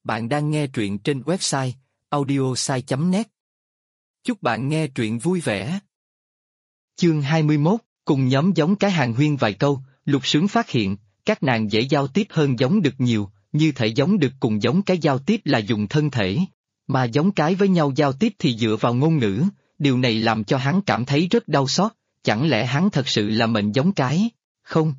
Bạn đang nghe truyện trên website audiosai.net. Chúc bạn nghe truyện vui vẻ. Chương 21, cùng nhóm giống cái hàng huyên vài câu, Lục Sướng phát hiện, các nàng dễ giao tiếp hơn giống đực nhiều, như thể giống đực cùng giống cái giao tiếp là dùng thân thể, mà giống cái với nhau giao tiếp thì dựa vào ngôn ngữ, điều này làm cho hắn cảm thấy rất đau xót, chẳng lẽ hắn thật sự là mệnh giống cái? Không.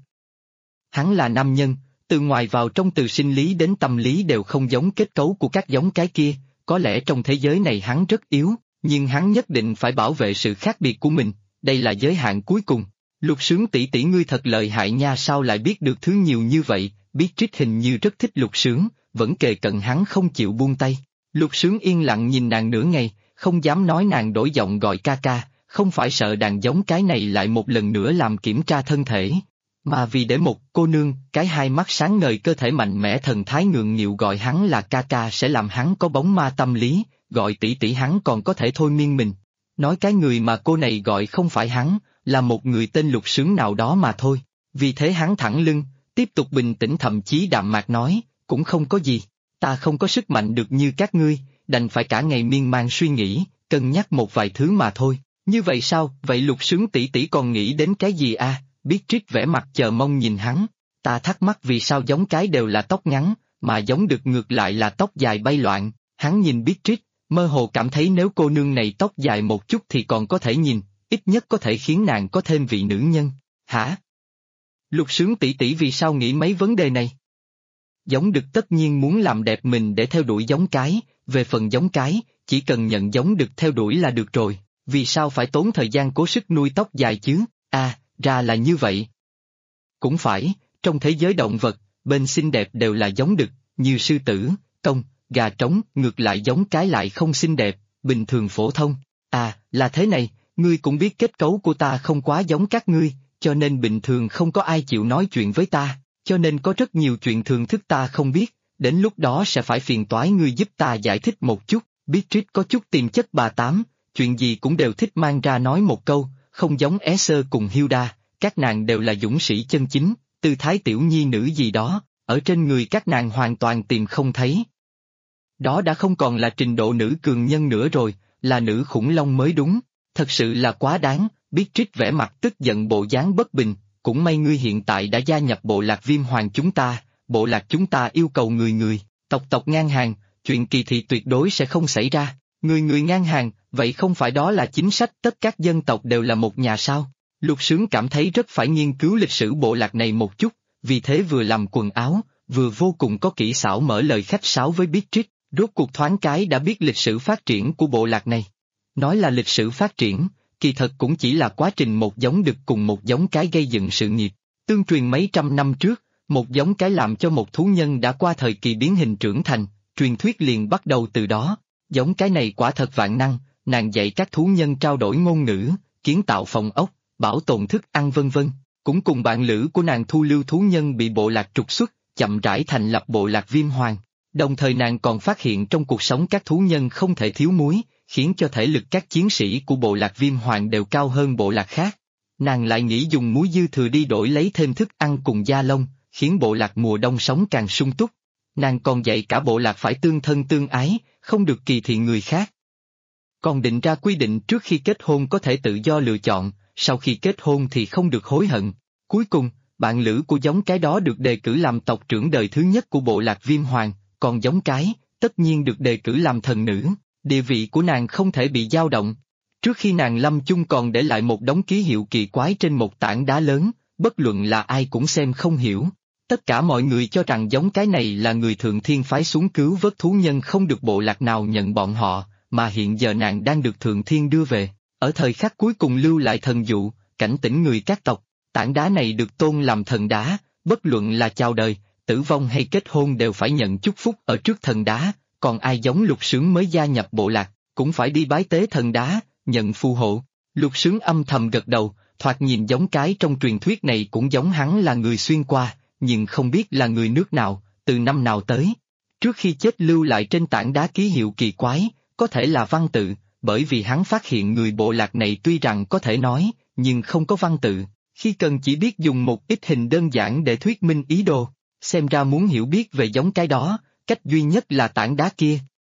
Hắn là nam nhân, từ ngoài vào trong từ sinh lý đến tâm lý đều không giống kết cấu của các giống cái kia, có lẽ trong thế giới này hắn rất yếu, nhưng hắn nhất định phải bảo vệ sự khác biệt của mình, đây là giới hạn cuối cùng. Lục Sướng tỷ tỷ ngươi thật lợi hại nha, sao lại biết được thứ nhiều như vậy, biết Trích hình như rất thích Lục Sướng, vẫn kề cận hắn không chịu buông tay. Lục Sướng yên lặng nhìn nàng nửa ngày, không dám nói nàng đổi giọng gọi ca ca, không phải sợ đàn giống cái này lại một lần nữa làm kiểm tra thân thể, mà vì để một cô nương, cái hai mắt sáng ngời cơ thể mạnh mẽ thần thái ngượng nghịu gọi hắn là ca ca sẽ làm hắn có bóng ma tâm lý, gọi tỷ tỷ hắn còn có thể thôi miên mình. Nói cái người mà cô này gọi không phải hắn, là một người tên Lục Sướng nào đó mà thôi. Vì thế hắn thẳng lưng, tiếp tục bình tĩnh thậm chí đạm mạc nói, cũng không có gì, ta không có sức mạnh được như các ngươi, đành phải cả ngày miên man suy nghĩ, cân nhắc một vài thứ mà thôi. Như vậy sao, vậy Lục Sướng tỷ tỷ còn nghĩ đến cái gì à? Biết Trích vẻ mặt chờ mong nhìn hắn, ta thắc mắc vì sao giống cái đều là tóc ngắn, mà giống đực ngược lại là tóc dài bay loạn. Hắn nhìn Biết Trích, mơ hồ cảm thấy nếu cô nương này tóc dài một chút thì còn có thể nhìn, ít nhất có thể khiến nàng có thêm vị nữ nhân. Hả? Lục Sướng tỷ tỷ vì sao nghĩ mấy vấn đề này? Giống đực tất nhiên muốn làm đẹp mình để theo đuổi giống cái, về phần giống cái, chỉ cần nhận giống đực theo đuổi là được rồi, vì sao phải tốn thời gian cố sức nuôi tóc dài chứ? À, ra là như vậy. Cũng phải, trong thế giới động vật, bên xinh đẹp đều là giống đực, như sư tử, công, gà trống, ngược lại giống cái lại không xinh đẹp, bình thường phổ thông. À, là thế này, ngươi cũng biết kết cấu của ta không quá giống các ngươi, cho nên bình thường không có ai chịu nói chuyện với ta, cho nên có rất nhiều chuyện thường thức ta không biết, đến lúc đó sẽ phải phiền toái ngươi giúp ta giải thích một chút. Biết Trích có chút tiềm chất bà tám, chuyện gì cũng đều thích mang ra nói một câu, không giống Esther cùng Hilda, các nàng đều là dũng sĩ chân chính, tư thái tiểu nhi nữ gì đó, ở trên người các nàng hoàn toàn tìm không thấy. Đó đã không còn là trình độ nữ cường nhân nữa rồi, là nữ khủng long mới đúng, thật sự là quá đáng. Biết Trích vẻ mặt tức giận bộ dáng bất bình, cũng may ngươi hiện tại đã gia nhập bộ lạc Viêm Hoàng chúng ta, bộ lạc chúng ta yêu cầu người tộc ngang hàng, chuyện kỳ thị tuyệt đối sẽ không xảy ra, người ngang hàng, vậy không phải đó là chính sách tất các dân tộc đều là một nhà sao? Lục Sướng cảm thấy rất phải nghiên cứu lịch sử bộ lạc này một chút, vì thế vừa làm quần áo, vừa vô cùng có kỹ xảo mở lời khách sáo với Biết Trích, rốt cuộc thoáng cái đã biết lịch sử phát triển của bộ lạc này. Nói là lịch sử phát triển, kỳ thật cũng chỉ là quá trình một giống đực cùng một giống cái gây dựng sự nghiệp, tương truyền mấy trăm năm trước, một giống cái làm cho một thú nhân đã qua thời kỳ biến hình trưởng thành, truyền thuyết liền bắt đầu từ đó, giống cái này quả thật vạn năng, nàng dạy các thú nhân trao đổi ngôn ngữ, kiến tạo phòng ốc, bảo tồn thức ăn vân vân, cũng cùng bạn lữ của nàng thu lưu thú nhân bị bộ lạc trục xuất, chậm rãi thành lập bộ lạc Viêm Hoàng. Đồng thời nàng còn phát hiện trong cuộc sống các thú nhân không thể thiếu muối, khiến cho thể lực các chiến sĩ của bộ lạc Viêm Hoàng đều cao hơn bộ lạc khác. Nàng lại nghĩ dùng muối dư thừa đi đổi lấy thêm thức ăn cùng da lông, khiến bộ lạc mùa đông sống càng sung túc. Nàng còn dạy cả bộ lạc phải tương thân tương ái, không được kỳ thị người khác. Còn định ra quy định trước khi kết hôn có thể tự do lựa chọn, sau khi kết hôn thì không được hối hận. Cuối cùng, bạn lữ của giống cái đó được đề cử làm tộc trưởng đời thứ nhất của bộ lạc Viêm Hoàng, còn giống cái, tất nhiên được đề cử làm thần nữ, địa vị của nàng không thể bị dao động. Trước khi nàng lâm chung còn để lại một đống ký hiệu kỳ quái trên một tảng đá lớn, bất luận là ai cũng xem không hiểu. Tất cả mọi người cho rằng giống cái này là người thượng thiên phái xuống cứu vớt thú nhân, không được bộ lạc nào nhận bọn họ, mà hiện giờ nàng đang được thượng thiên đưa về, ở thời khắc cuối cùng lưu lại thần dụ, cảnh tỉnh người các tộc. Tảng đá này được tôn làm thần đá, bất luận là chào đời, tử vong hay kết hôn đều phải nhận chúc phúc ở trước thần đá, còn ai giống Lục Sướng mới gia nhập bộ lạc, cũng phải đi bái tế thần đá, nhận phù hộ. Lục Sướng âm thầm gật đầu, thoạt nhìn giống cái trong truyền thuyết này cũng giống hắn là người xuyên qua, nhưng không biết là người nước nào, từ năm nào tới. Trước khi chết lưu lại trên tảng đá ký hiệu kỳ quái, có thể là văn tự, bởi vì hắn phát hiện người bộ lạc này tuy rằng có thể nói, nhưng không có văn tự, khi cần chỉ biết dùng một ít hình đơn giản để thuyết minh ý đồ. Xem ra muốn hiểu biết về giống cái đó, cách duy nhất là tảng đá kia.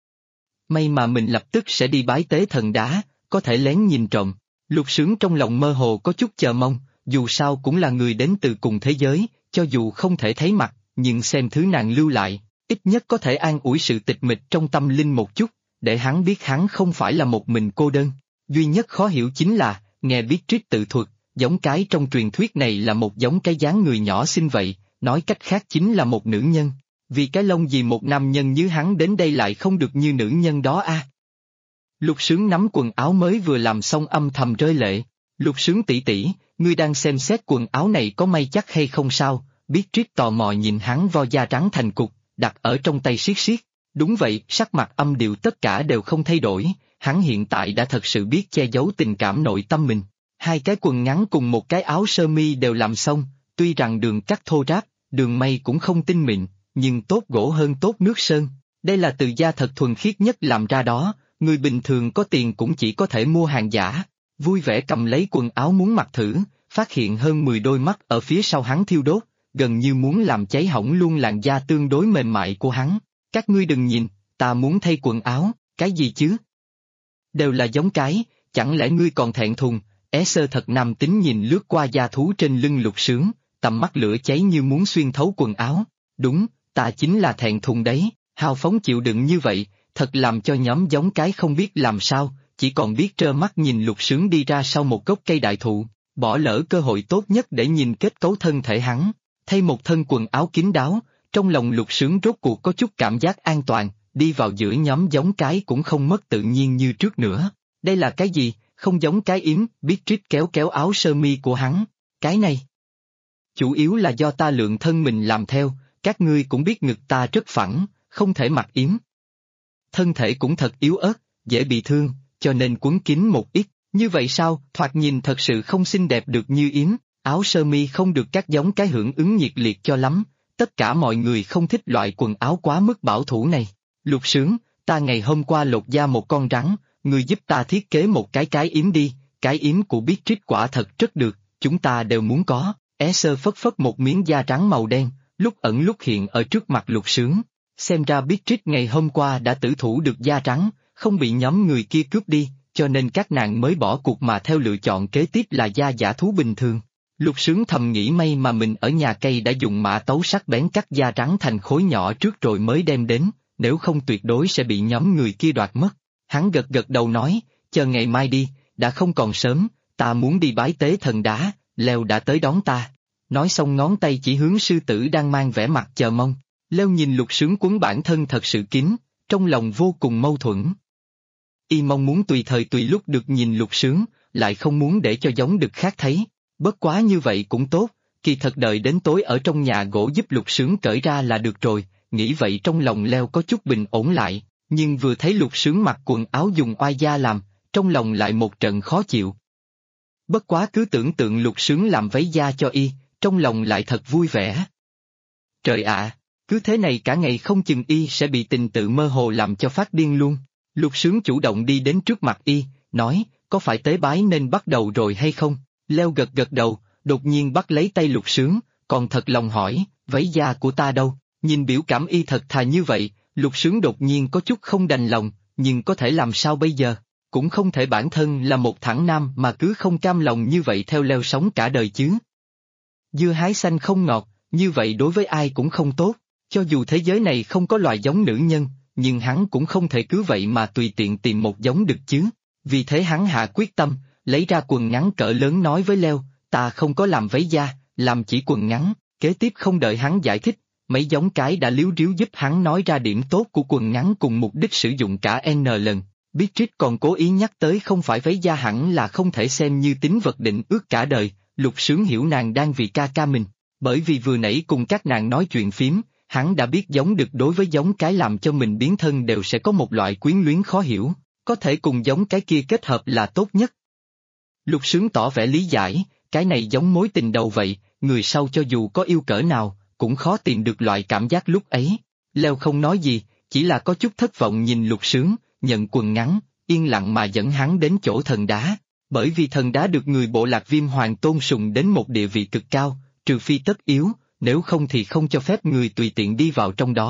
May mà mình lập tức sẽ đi bái tế thần đá, có thể lén nhìn trộm. Lục Sướng trong lòng mơ hồ có chút chờ mong, dù sao cũng là người đến từ cùng thế giới, cho dù không thể thấy mặt, nhưng xem thứ nàng lưu lại, ít nhất có thể an ủi sự tịch mịch trong tâm linh một chút, để hắn biết hắn không phải là một mình cô đơn. Duy nhất khó hiểu chính là, nghe Beatrice tự thuật, giống cái trong truyền thuyết này là một giống cái dáng người nhỏ xinh vậy, nói cách khác chính là một nữ nhân. Vì cái lông gì một nam nhân như hắn đến đây lại không được như nữ nhân đó a? Lục Sướng nắm quần áo mới vừa làm xong âm thầm rơi lệ. Lục Sướng tỷ tỷ, ngươi đang xem xét quần áo này có may chắc hay không sao? Beatrice tò mò nhìn hắn vo da trắng thành cục, đặt ở trong tay siết siết. Đúng vậy, sắc mặt âm điệu tất cả đều không thay đổi, hắn hiện tại đã thật sự biết che giấu tình cảm nội tâm mình. Hai cái quần ngắn cùng một cái áo sơ mi đều làm xong, tuy rằng đường cắt thô ráp, đường may cũng không tinh mịn, nhưng tốt gỗ hơn tốt nước sơn. Đây là từ da thật thuần khiết nhất làm ra đó, người bình thường có tiền cũng chỉ có thể mua hàng giả. Vui vẻ cầm lấy quần áo muốn mặc thử, phát hiện hơn 10 đôi mắt ở phía sau hắn thiêu đốt, gần như muốn làm cháy hỏng luôn làn da tương đối mềm mại của hắn. Các ngươi đừng nhìn, ta muốn thay quần áo, cái gì chứ? Đều là giống cái, chẳng lẽ ngươi còn thẹn thùng? Sơ thật nam tính nhìn lướt qua da thú trên lưng Lục Sướng, tầm mắt lửa cháy như muốn xuyên thấu quần áo. Đúng, ta chính là thẹn thùng đấy, hào phóng chịu đựng như vậy, thật làm cho nhóm giống cái không biết làm sao, chỉ còn biết trơ mắt nhìn Lục Sướng đi ra sau một gốc cây đại thụ, bỏ lỡ cơ hội tốt nhất để nhìn kết cấu thân thể hắn. Thay một thân quần áo kín đáo, trong lòng Lục Sướng rốt cuộc có chút cảm giác an toàn, đi vào giữa nhóm giống cái cũng không mất tự nhiên như trước nữa. Đây là cái gì, không giống cái yếm, Beatrice kéo kéo áo sơ mi của hắn, cái này. Chủ yếu là do ta lượng thân mình làm theo, các ngươi cũng biết ngực ta rất phẳng, không thể mặc yếm. Thân thể cũng thật yếu ớt, dễ bị thương, cho nên quấn kín một ít, như vậy sao, thoạt nhìn thật sự không xinh đẹp được như yếm, áo sơ mi không được các giống cái hưởng ứng nhiệt liệt cho lắm, tất cả mọi người không thích loại quần áo quá mức bảo thủ này. Lục Sướng, ta ngày hôm qua lột da một con rắn, ngươi giúp ta thiết kế một cái yếm đi, cái yếm của Beatrice quả thật rất được, chúng ta đều muốn có. Sơ phất phất một miếng da trắng màu đen, lúc ẩn lúc hiện ở trước mặt Lục Sướng. Xem ra Beatrice ngày hôm qua đã tử thủ được da trắng, không bị nhóm người kia cướp đi, cho nên các nàng mới bỏ cuộc mà theo lựa chọn kế tiếp là da giả thú bình thường. Lục Sướng thầm nghĩ may mà mình ở nhà cây đã dùng mã tấu sắc bén cắt da trắng thành khối nhỏ trước rồi mới đem đến, nếu không tuyệt đối sẽ bị nhóm người kia đoạt mất. Hắn gật gật đầu nói, chờ ngày mai đi, đã không còn sớm, ta muốn đi bái tế thần đá, Leo đã tới đón ta. Nói xong ngón tay chỉ hướng sư tử đang mang vẻ mặt chờ mong. Leo nhìn Lục Sướng quấn bản thân thật sự kín, trong lòng vô cùng mâu thuẫn. Y mong muốn tùy thời tùy lúc được nhìn Lục Sướng, lại không muốn để cho giống đực khác thấy. Bất quá như vậy cũng tốt, kỳ thật đợi đến tối ở trong nhà gỗ giúp Lục Sướng cởi ra là được rồi, nghĩ vậy trong lòng Leo có chút bình ổn lại, nhưng vừa thấy Lục Sướng mặc quần áo dùng oai da làm, trong lòng lại một trận khó chịu. Bất quá cứ tưởng tượng Lục Sướng làm váy da cho y, trong lòng lại thật vui vẻ. Trời ạ, cứ thế này cả ngày không chừng y sẽ bị tình tự mơ hồ làm cho phát điên luôn. Lục Sướng chủ động đi đến trước mặt y, nói, có phải tế bái nên bắt đầu rồi hay không? Leo gật gật đầu, đột nhiên bắt lấy tay Lục Sướng, còn thật lòng hỏi, váy da của ta đâu? Nhìn biểu cảm y thật thà như vậy, Lục Sướng đột nhiên có chút không đành lòng, nhưng có thể làm sao bây giờ? Cũng không thể bản thân là một thẳng nam mà cứ không cam lòng như vậy theo Leo sống cả đời chứ. Dưa hái xanh không ngọt, như vậy đối với ai cũng không tốt, cho dù thế giới này không có loài giống nữ nhân, nhưng hắn cũng không thể cứ vậy mà tùy tiện tìm một giống được chứ. Vì thế hắn hạ quyết tâm, lấy ra quần ngắn cỡ lớn nói với Leo, ta không có làm váy da, làm chỉ quần ngắn. Kế tiếp không đợi hắn giải thích, mấy giống cái đã líu ríu giúp hắn nói ra điểm tốt của quần ngắn cùng mục đích sử dụng cả N lần. Beatrice còn cố ý nhắc tới không phải váy da hẳn là không thể xem như tính vật định ước cả đời. Lục Sướng hiểu nàng đang vì ca ca mình, bởi vì vừa nãy cùng các nàng nói chuyện phím, hắn đã biết giống đực đối với giống cái làm cho mình biến thân đều sẽ có một loại quyến luyến khó hiểu, có thể cùng giống cái kia kết hợp là tốt nhất. Lục Sướng tỏ vẻ lý giải, cái này giống mối tình đầu vậy, người sau cho dù có yêu cỡ nào, cũng khó tìm được loại cảm giác lúc ấy. Leo không nói gì, chỉ là có chút thất vọng nhìn Lục Sướng, nhận quần ngắn, yên lặng mà dẫn hắn đến chỗ thần đá. Bởi vì thần đá được người bộ lạc Viêm Hoàng tôn sùng đến một địa vị cực cao, trừ phi tất yếu, nếu không thì không cho phép người tùy tiện đi vào trong đó.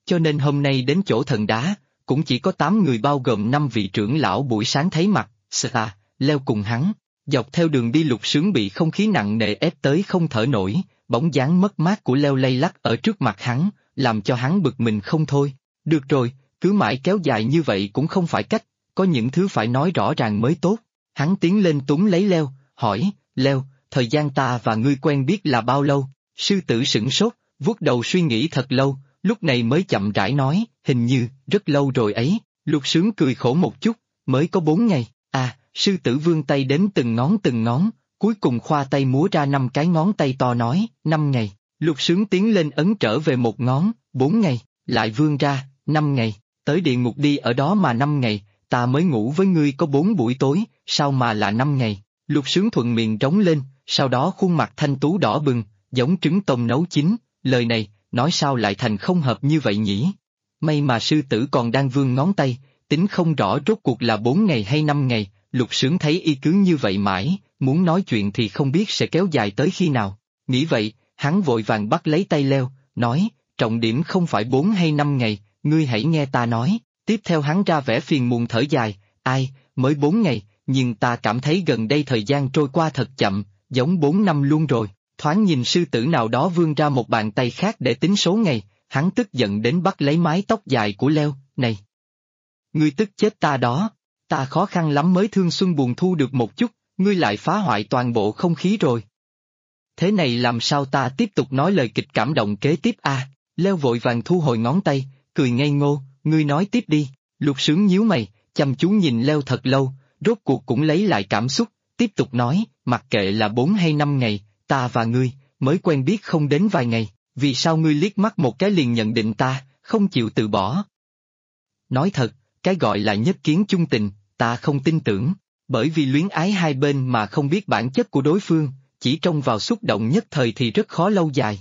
cho nên hôm nay đến chỗ thần đá, cũng chỉ có 8 người bao gồm 5 vị trưởng lão buổi sáng thấy mặt, Sta, Leo cùng hắn. Dọc theo đường đi Lục Sướng bị không khí nặng nề ép tới không thở nổi, bóng dáng mất mát của Leo lay lắc ở trước mặt hắn, làm cho hắn bực mình không thôi. Được rồi, cứ mãi kéo dài như vậy cũng không phải cách, có những thứ phải nói rõ ràng mới tốt. Hắn tiến lên túm lấy Leo, hỏi, Leo, thời gian ta và ngươi quen biết là bao lâu? Sư tử sửng sốt, vuốt đầu suy nghĩ thật lâu, lúc này mới chậm rãi nói, hình như, rất lâu rồi ấy. Lục Sướng cười khổ một chút, mới có 4 ngày. À, sư tử vươn tay đến từng ngón, cuối cùng khoa tay múa ra 5 cái ngón tay to nói, 5 ngày. Lục Sướng tiến lên ấn trở về một ngón, 4 ngày, lại vươn ra, 5 ngày, tới địa ngục đi ở đó mà 5 ngày, ta mới ngủ với ngươi có 4 buổi tối, sao mà là 5 ngày. Lục Sướng thuận miệng trống lên, sau đó khuôn mặt thanh tú đỏ bừng, giống trứng tôm nấu chín, lời này, nói sao lại thành không hợp như vậy nhỉ? May mà sư tử còn đang vươn ngón tay, tính không rõ rốt cuộc là 4 ngày hay 5 ngày, Lục Sướng thấy y cứ như vậy mãi, muốn nói chuyện thì không biết sẽ kéo dài tới khi nào. Nghĩ vậy, hắn vội vàng bắt lấy tay Leo, nói, trọng điểm không phải 4 hay 5 ngày, ngươi hãy nghe ta nói. Tiếp theo hắn ra vẻ phiền muộn thở dài, ai, mới 4 ngày, nhưng ta cảm thấy gần đây thời gian trôi qua thật chậm, giống 4 năm luôn rồi. Thoáng nhìn sư tử nào đó vươn ra một bàn tay khác để tính số ngày, hắn tức giận đến bắt lấy mái tóc dài của Leo, này. Ngươi tức chết ta đó, ta khó khăn lắm mới thương xuân buồn thu được một chút, ngươi lại phá hoại toàn bộ không khí rồi. Thế này làm sao ta tiếp tục nói lời kịch cảm động kế tiếp à? Leo vội vàng thu hồi ngón tay, cười ngây ngô, ngươi nói tiếp đi. Lục Sướng nhíu mày, chăm chú nhìn Leo thật lâu, rốt cuộc cũng lấy lại cảm xúc, tiếp tục nói, mặc kệ là 4 hay 5 ngày, ta và ngươi, mới quen biết không đến vài ngày, vì sao ngươi liếc mắt một cái liền nhận định ta, không chịu từ bỏ? Nói thật, cái gọi là nhất kiến chung tình, ta không tin tưởng, bởi vì luyến ái hai bên mà không biết bản chất của đối phương, chỉ trông vào xúc động nhất thời thì rất khó lâu dài.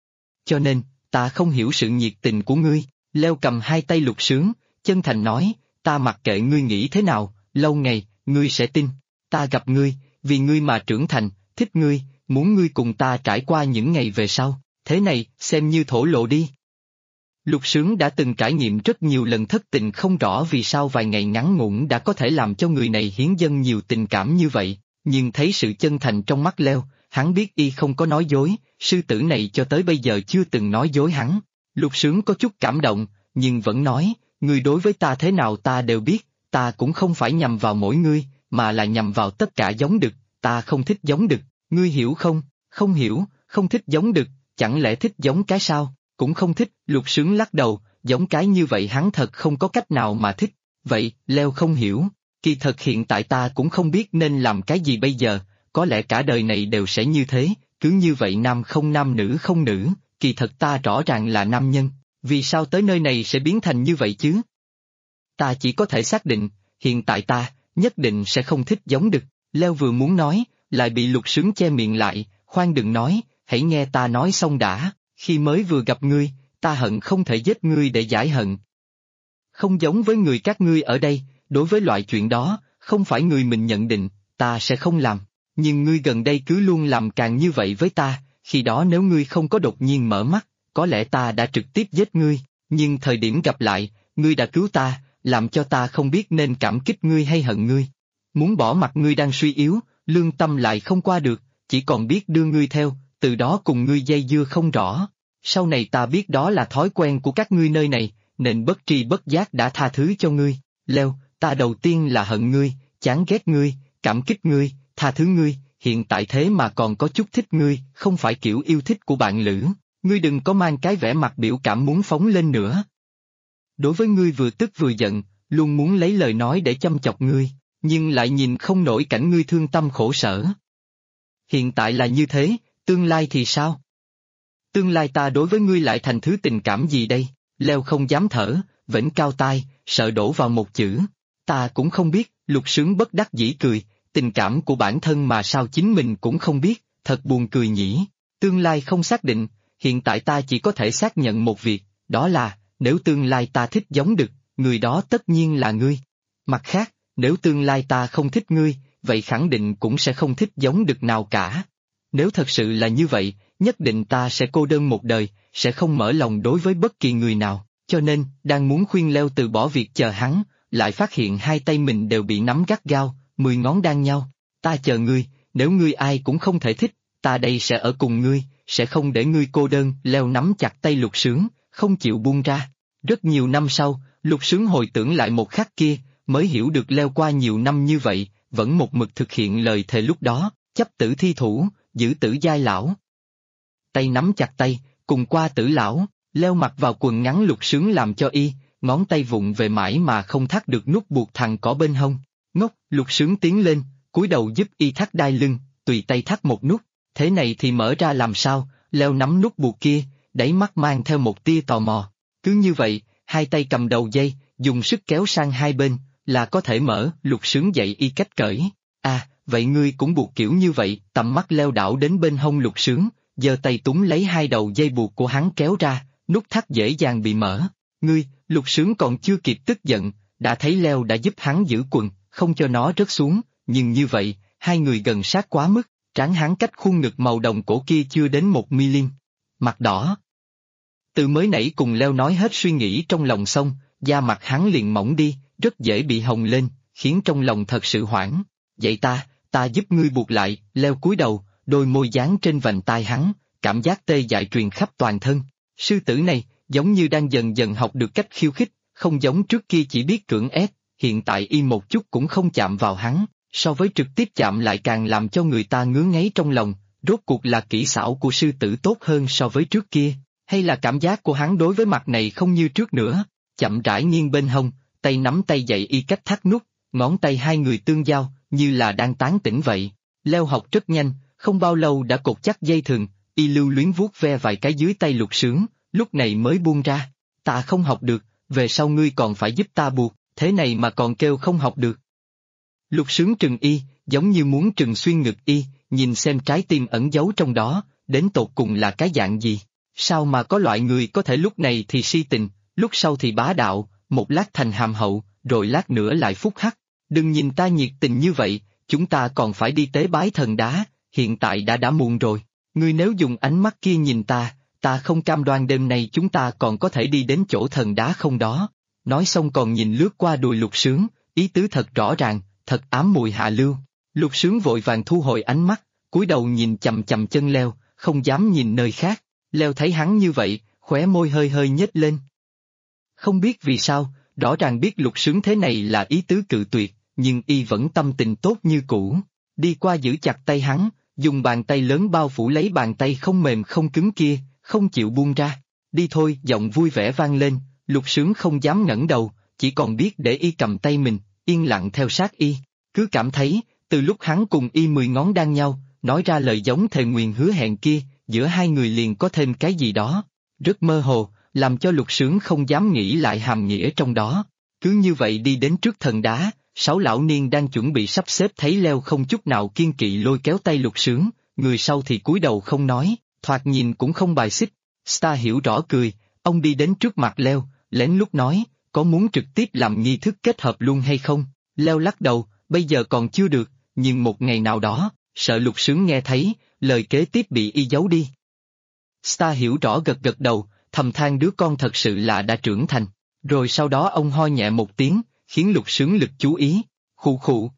Cho nên, ta không hiểu sự nhiệt tình của ngươi. Leo cầm hai tay Lục Sướng, chân thành nói, ta mặc kệ ngươi nghĩ thế nào, lâu ngày, ngươi sẽ tin. Ta gặp ngươi, vì ngươi mà trưởng thành, thích ngươi, muốn ngươi cùng ta trải qua những ngày về sau, thế này, xem như thổ lộ đi. Lục Sướng đã từng trải nghiệm rất nhiều lần thất tình không rõ vì sao vài ngày ngắn ngủn đã có thể làm cho người này hiến dâng nhiều tình cảm như vậy, nhưng thấy sự chân thành trong mắt Leo, hắn biết y không có nói dối, sư tử này cho tới bây giờ chưa từng nói dối hắn. Lục Sướng có chút cảm động, nhưng vẫn nói, ngươi đối với ta thế nào ta đều biết, ta cũng không phải nhằm vào mỗi ngươi, mà là nhằm vào tất cả giống đực, ta không thích giống đực, ngươi hiểu không? Không hiểu, không thích giống đực, chẳng lẽ thích giống cái sao? Cũng không thích. Lục Sướng lắc đầu, giống cái như vậy hắn thật không có cách nào mà thích. Vậy, Leo không hiểu, kỳ thật hiện tại ta cũng không biết nên làm cái gì bây giờ, có lẽ cả đời này đều sẽ như thế, cứ như vậy nam không nam nữ không nữ, kỳ thật ta rõ ràng là nam nhân, vì sao tới nơi này sẽ biến thành như vậy chứ? Ta chỉ có thể xác định, hiện tại ta, nhất định sẽ không thích giống đực. Leo vừa muốn nói, lại bị Lục Sướng che miệng lại, khoan đừng nói, hãy nghe ta nói xong đã, khi mới vừa gặp ngươi, ta hận không thể giết ngươi để giải hận. Không giống với người các ngươi ở đây, đối với loại chuyện đó, không phải người mình nhận định, ta sẽ không làm, nhưng ngươi gần đây cứ luôn làm càng như vậy với ta, khi đó nếu ngươi không có đột nhiên mở mắt, có lẽ ta đã trực tiếp giết ngươi, nhưng thời điểm gặp lại, ngươi đã cứu ta, làm cho ta không biết nên cảm kích ngươi hay hận ngươi. Muốn bỏ mặc ngươi đang suy yếu, lương tâm lại không qua được, chỉ còn biết đưa ngươi theo, từ đó cùng ngươi dây dưa không rõ. Sau này ta biết đó là thói quen của các ngươi nơi này, nên bất tri bất giác đã tha thứ cho ngươi. Leo, ta đầu tiên là hận ngươi, chán ghét ngươi, cảm kích ngươi, tha thứ ngươi, hiện tại thế mà còn có chút thích ngươi, không phải kiểu yêu thích của bạn lữ, ngươi đừng có mang cái vẻ mặt biểu cảm muốn phóng lên nữa. Đối với ngươi vừa tức vừa giận, luôn muốn lấy lời nói để châm chọc ngươi, nhưng lại nhìn không nổi cảnh ngươi thương tâm khổ sở. Hiện tại là như thế, tương lai thì sao? Tương lai ta đối với ngươi lại thành thứ tình cảm gì đây? Leo không dám thở, vểnh cao tai, sợ đổ vào một chữ. Ta cũng không biết. Lục Sướng bất đắc dĩ cười, tình cảm của bản thân mà sao chính mình cũng không biết, thật buồn cười nhỉ. Tương lai không xác định, hiện tại ta chỉ có thể xác nhận một việc, đó là, nếu tương lai ta thích giống đực, người đó tất nhiên là ngươi. Mặt khác, nếu tương lai ta không thích ngươi, vậy khẳng định cũng sẽ không thích giống đực nào cả. Nếu thật sự là như vậy, nhất định ta sẽ cô đơn một đời, sẽ không mở lòng đối với bất kỳ người nào. cho nên, đang muốn khuyên Leo từ bỏ việc chờ hắn, lại phát hiện hai tay mình đều bị nắm gắt gao, 10 ngón đan nhau. Ta chờ ngươi, nếu ngươi ai cũng không thể thích, ta đây sẽ ở cùng ngươi, sẽ không để ngươi cô đơn. Leo nắm chặt tay Lục Sướng, không chịu buông ra. Rất nhiều năm sau, Lục Sướng hồi tưởng lại một khắc kia, mới hiểu được Leo qua nhiều năm như vậy, vẫn một mực thực hiện lời thề lúc đó, chấp tử thi thủ, giữ tử giai lão. Tay nắm chặt tay, cùng qua tử lão, Leo mặc vào quần ngắn Lục Sướng làm cho y, ngón tay vụng về mãi mà không thắt được nút buộc thằng cỏ bên hông. Ngốc, Lục Sướng tiến lên, cúi đầu giúp y thắt đai lưng, tùy tay thắt một nút, thế này thì mở ra làm sao? Leo nắm nút buộc kia, đáy mắt mang theo một tia tò mò. Cứ như vậy, hai tay cầm đầu dây, dùng sức kéo sang hai bên, là có thể mở. Lục Sướng dạy y cách cởi. À, vậy ngươi cũng buộc kiểu như vậy. Tầm mắt Leo đảo đến bên hông Lục Sướng, giơ tay túm lấy hai đầu dây buộc của hắn kéo ra, nút thắt dễ dàng bị mở. Ngươi, Lục Sướng còn chưa kịp tức giận, đã thấy Leo đã giúp hắn giữ quần, không cho nó rớt xuống, nhưng như vậy, hai người gần sát quá mức, trán hắn cách khuôn ngực màu đồng cổ kia chưa đến 1 mm. Mặt đỏ. Từ mới nãy cùng Leo nói hết suy nghĩ trong lòng xong, da mặt hắn liền mỏng đi, rất dễ bị hồng lên, khiến trong lòng thật sự hoảng. Vậy ta giúp ngươi buộc lại. Leo cúi đầu, đôi môi dán trên vành tai hắn, cảm giác tê dại truyền khắp toàn thân. Sư tử này, giống như đang dần dần học được cách khiêu khích, không giống trước kia chỉ biết cưỡng ép, hiện tại y một chút cũng không chạm vào hắn, so với trực tiếp chạm lại càng làm cho người ta ngứa ngáy trong lòng. Rốt cuộc là kỹ xảo của sư tử tốt hơn so với trước kia, hay là cảm giác của hắn đối với mặt này không như trước nữa? Chậm rãi nghiêng bên hông, tay nắm tay dạy y cách thắt nút, ngón tay hai người tương giao, như là đang tán tỉnh vậy. Leo học rất nhanh, không bao lâu đã cột chắc dây thừng, y lưu luyến vuốt ve vài cái dưới tay Lục Sướng, lúc này mới buông ra. Ta không học được, về sau ngươi còn phải giúp ta buộc, thế này mà còn kêu không học được. Lục Sướng trừng y, giống như muốn trừng xuyên ngực y, nhìn xem trái tim ẩn giấu trong đó, đến tột cùng là cái dạng gì. Sao mà có loại người có thể lúc này thì si tình, lúc sau thì bá đạo, một lát thành hàm hậu, rồi lát nữa lại phúc hắc. Đừng nhìn ta nhiệt tình như vậy, chúng ta còn phải đi tế bái thần đá, hiện tại đã muộn rồi. Ngươi nếu dùng ánh mắt kia nhìn ta không cam đoan đêm nay chúng ta còn có thể đi đến chỗ thần đá không đó. Nói xong còn nhìn lướt qua đùi Lục Sướng, ý tứ thật rõ ràng, thật ám mùi hạ lưu. Lục Sướng vội vàng thu hồi ánh mắt, cúi đầu nhìn chằm chằm chân Leo, không dám nhìn nơi khác. Leo thấy hắn như vậy, khóe môi hơi hơi nhếch lên. Không biết vì sao, rõ ràng biết Lục Sướng thế này là ý tứ cự tuyệt, nhưng y vẫn tâm tình tốt như cũ. Đi qua giữ chặt tay hắn, dùng bàn tay lớn bao phủ lấy bàn tay không mềm không cứng kia, không chịu buông ra. Đi thôi, giọng vui vẻ vang lên, Lục Sướng không dám ngẩng đầu, chỉ còn biết để y cầm tay mình, yên lặng theo sát y. Cứ cảm thấy, từ lúc hắn cùng y 10 ngón đan nhau, nói ra lời giống thề nguyền hứa hẹn kia, giữa hai người liền có thêm cái gì đó, rất mơ hồ, làm cho Lục Sướng không dám nghĩ lại hàm nghĩa trong đó. Cứ như vậy đi đến trước thần đá, 6 lão niên đang chuẩn bị sắp xếp thấy Leo không chút nào kiên kỵ lôi kéo tay Lục Sướng, người sau thì cúi đầu không nói, thoạt nhìn cũng không bài xích. Star hiểu rõ cười, ông đi đến trước mặt Leo, lén lút nói, có muốn trực tiếp làm nghi thức kết hợp luôn hay không? Leo lắc đầu, bây giờ còn chưa được, nhưng một ngày nào đó, sợ Lục Sướng nghe thấy, lời kế tiếp bị y giấu đi. Star hiểu rõ gật gật đầu, thầm than đứa con thật sự là đã trưởng thành. Rồi sau đó ông ho nhẹ một tiếng, khiến Lục Sướng lực chú ý. Khụ khụ.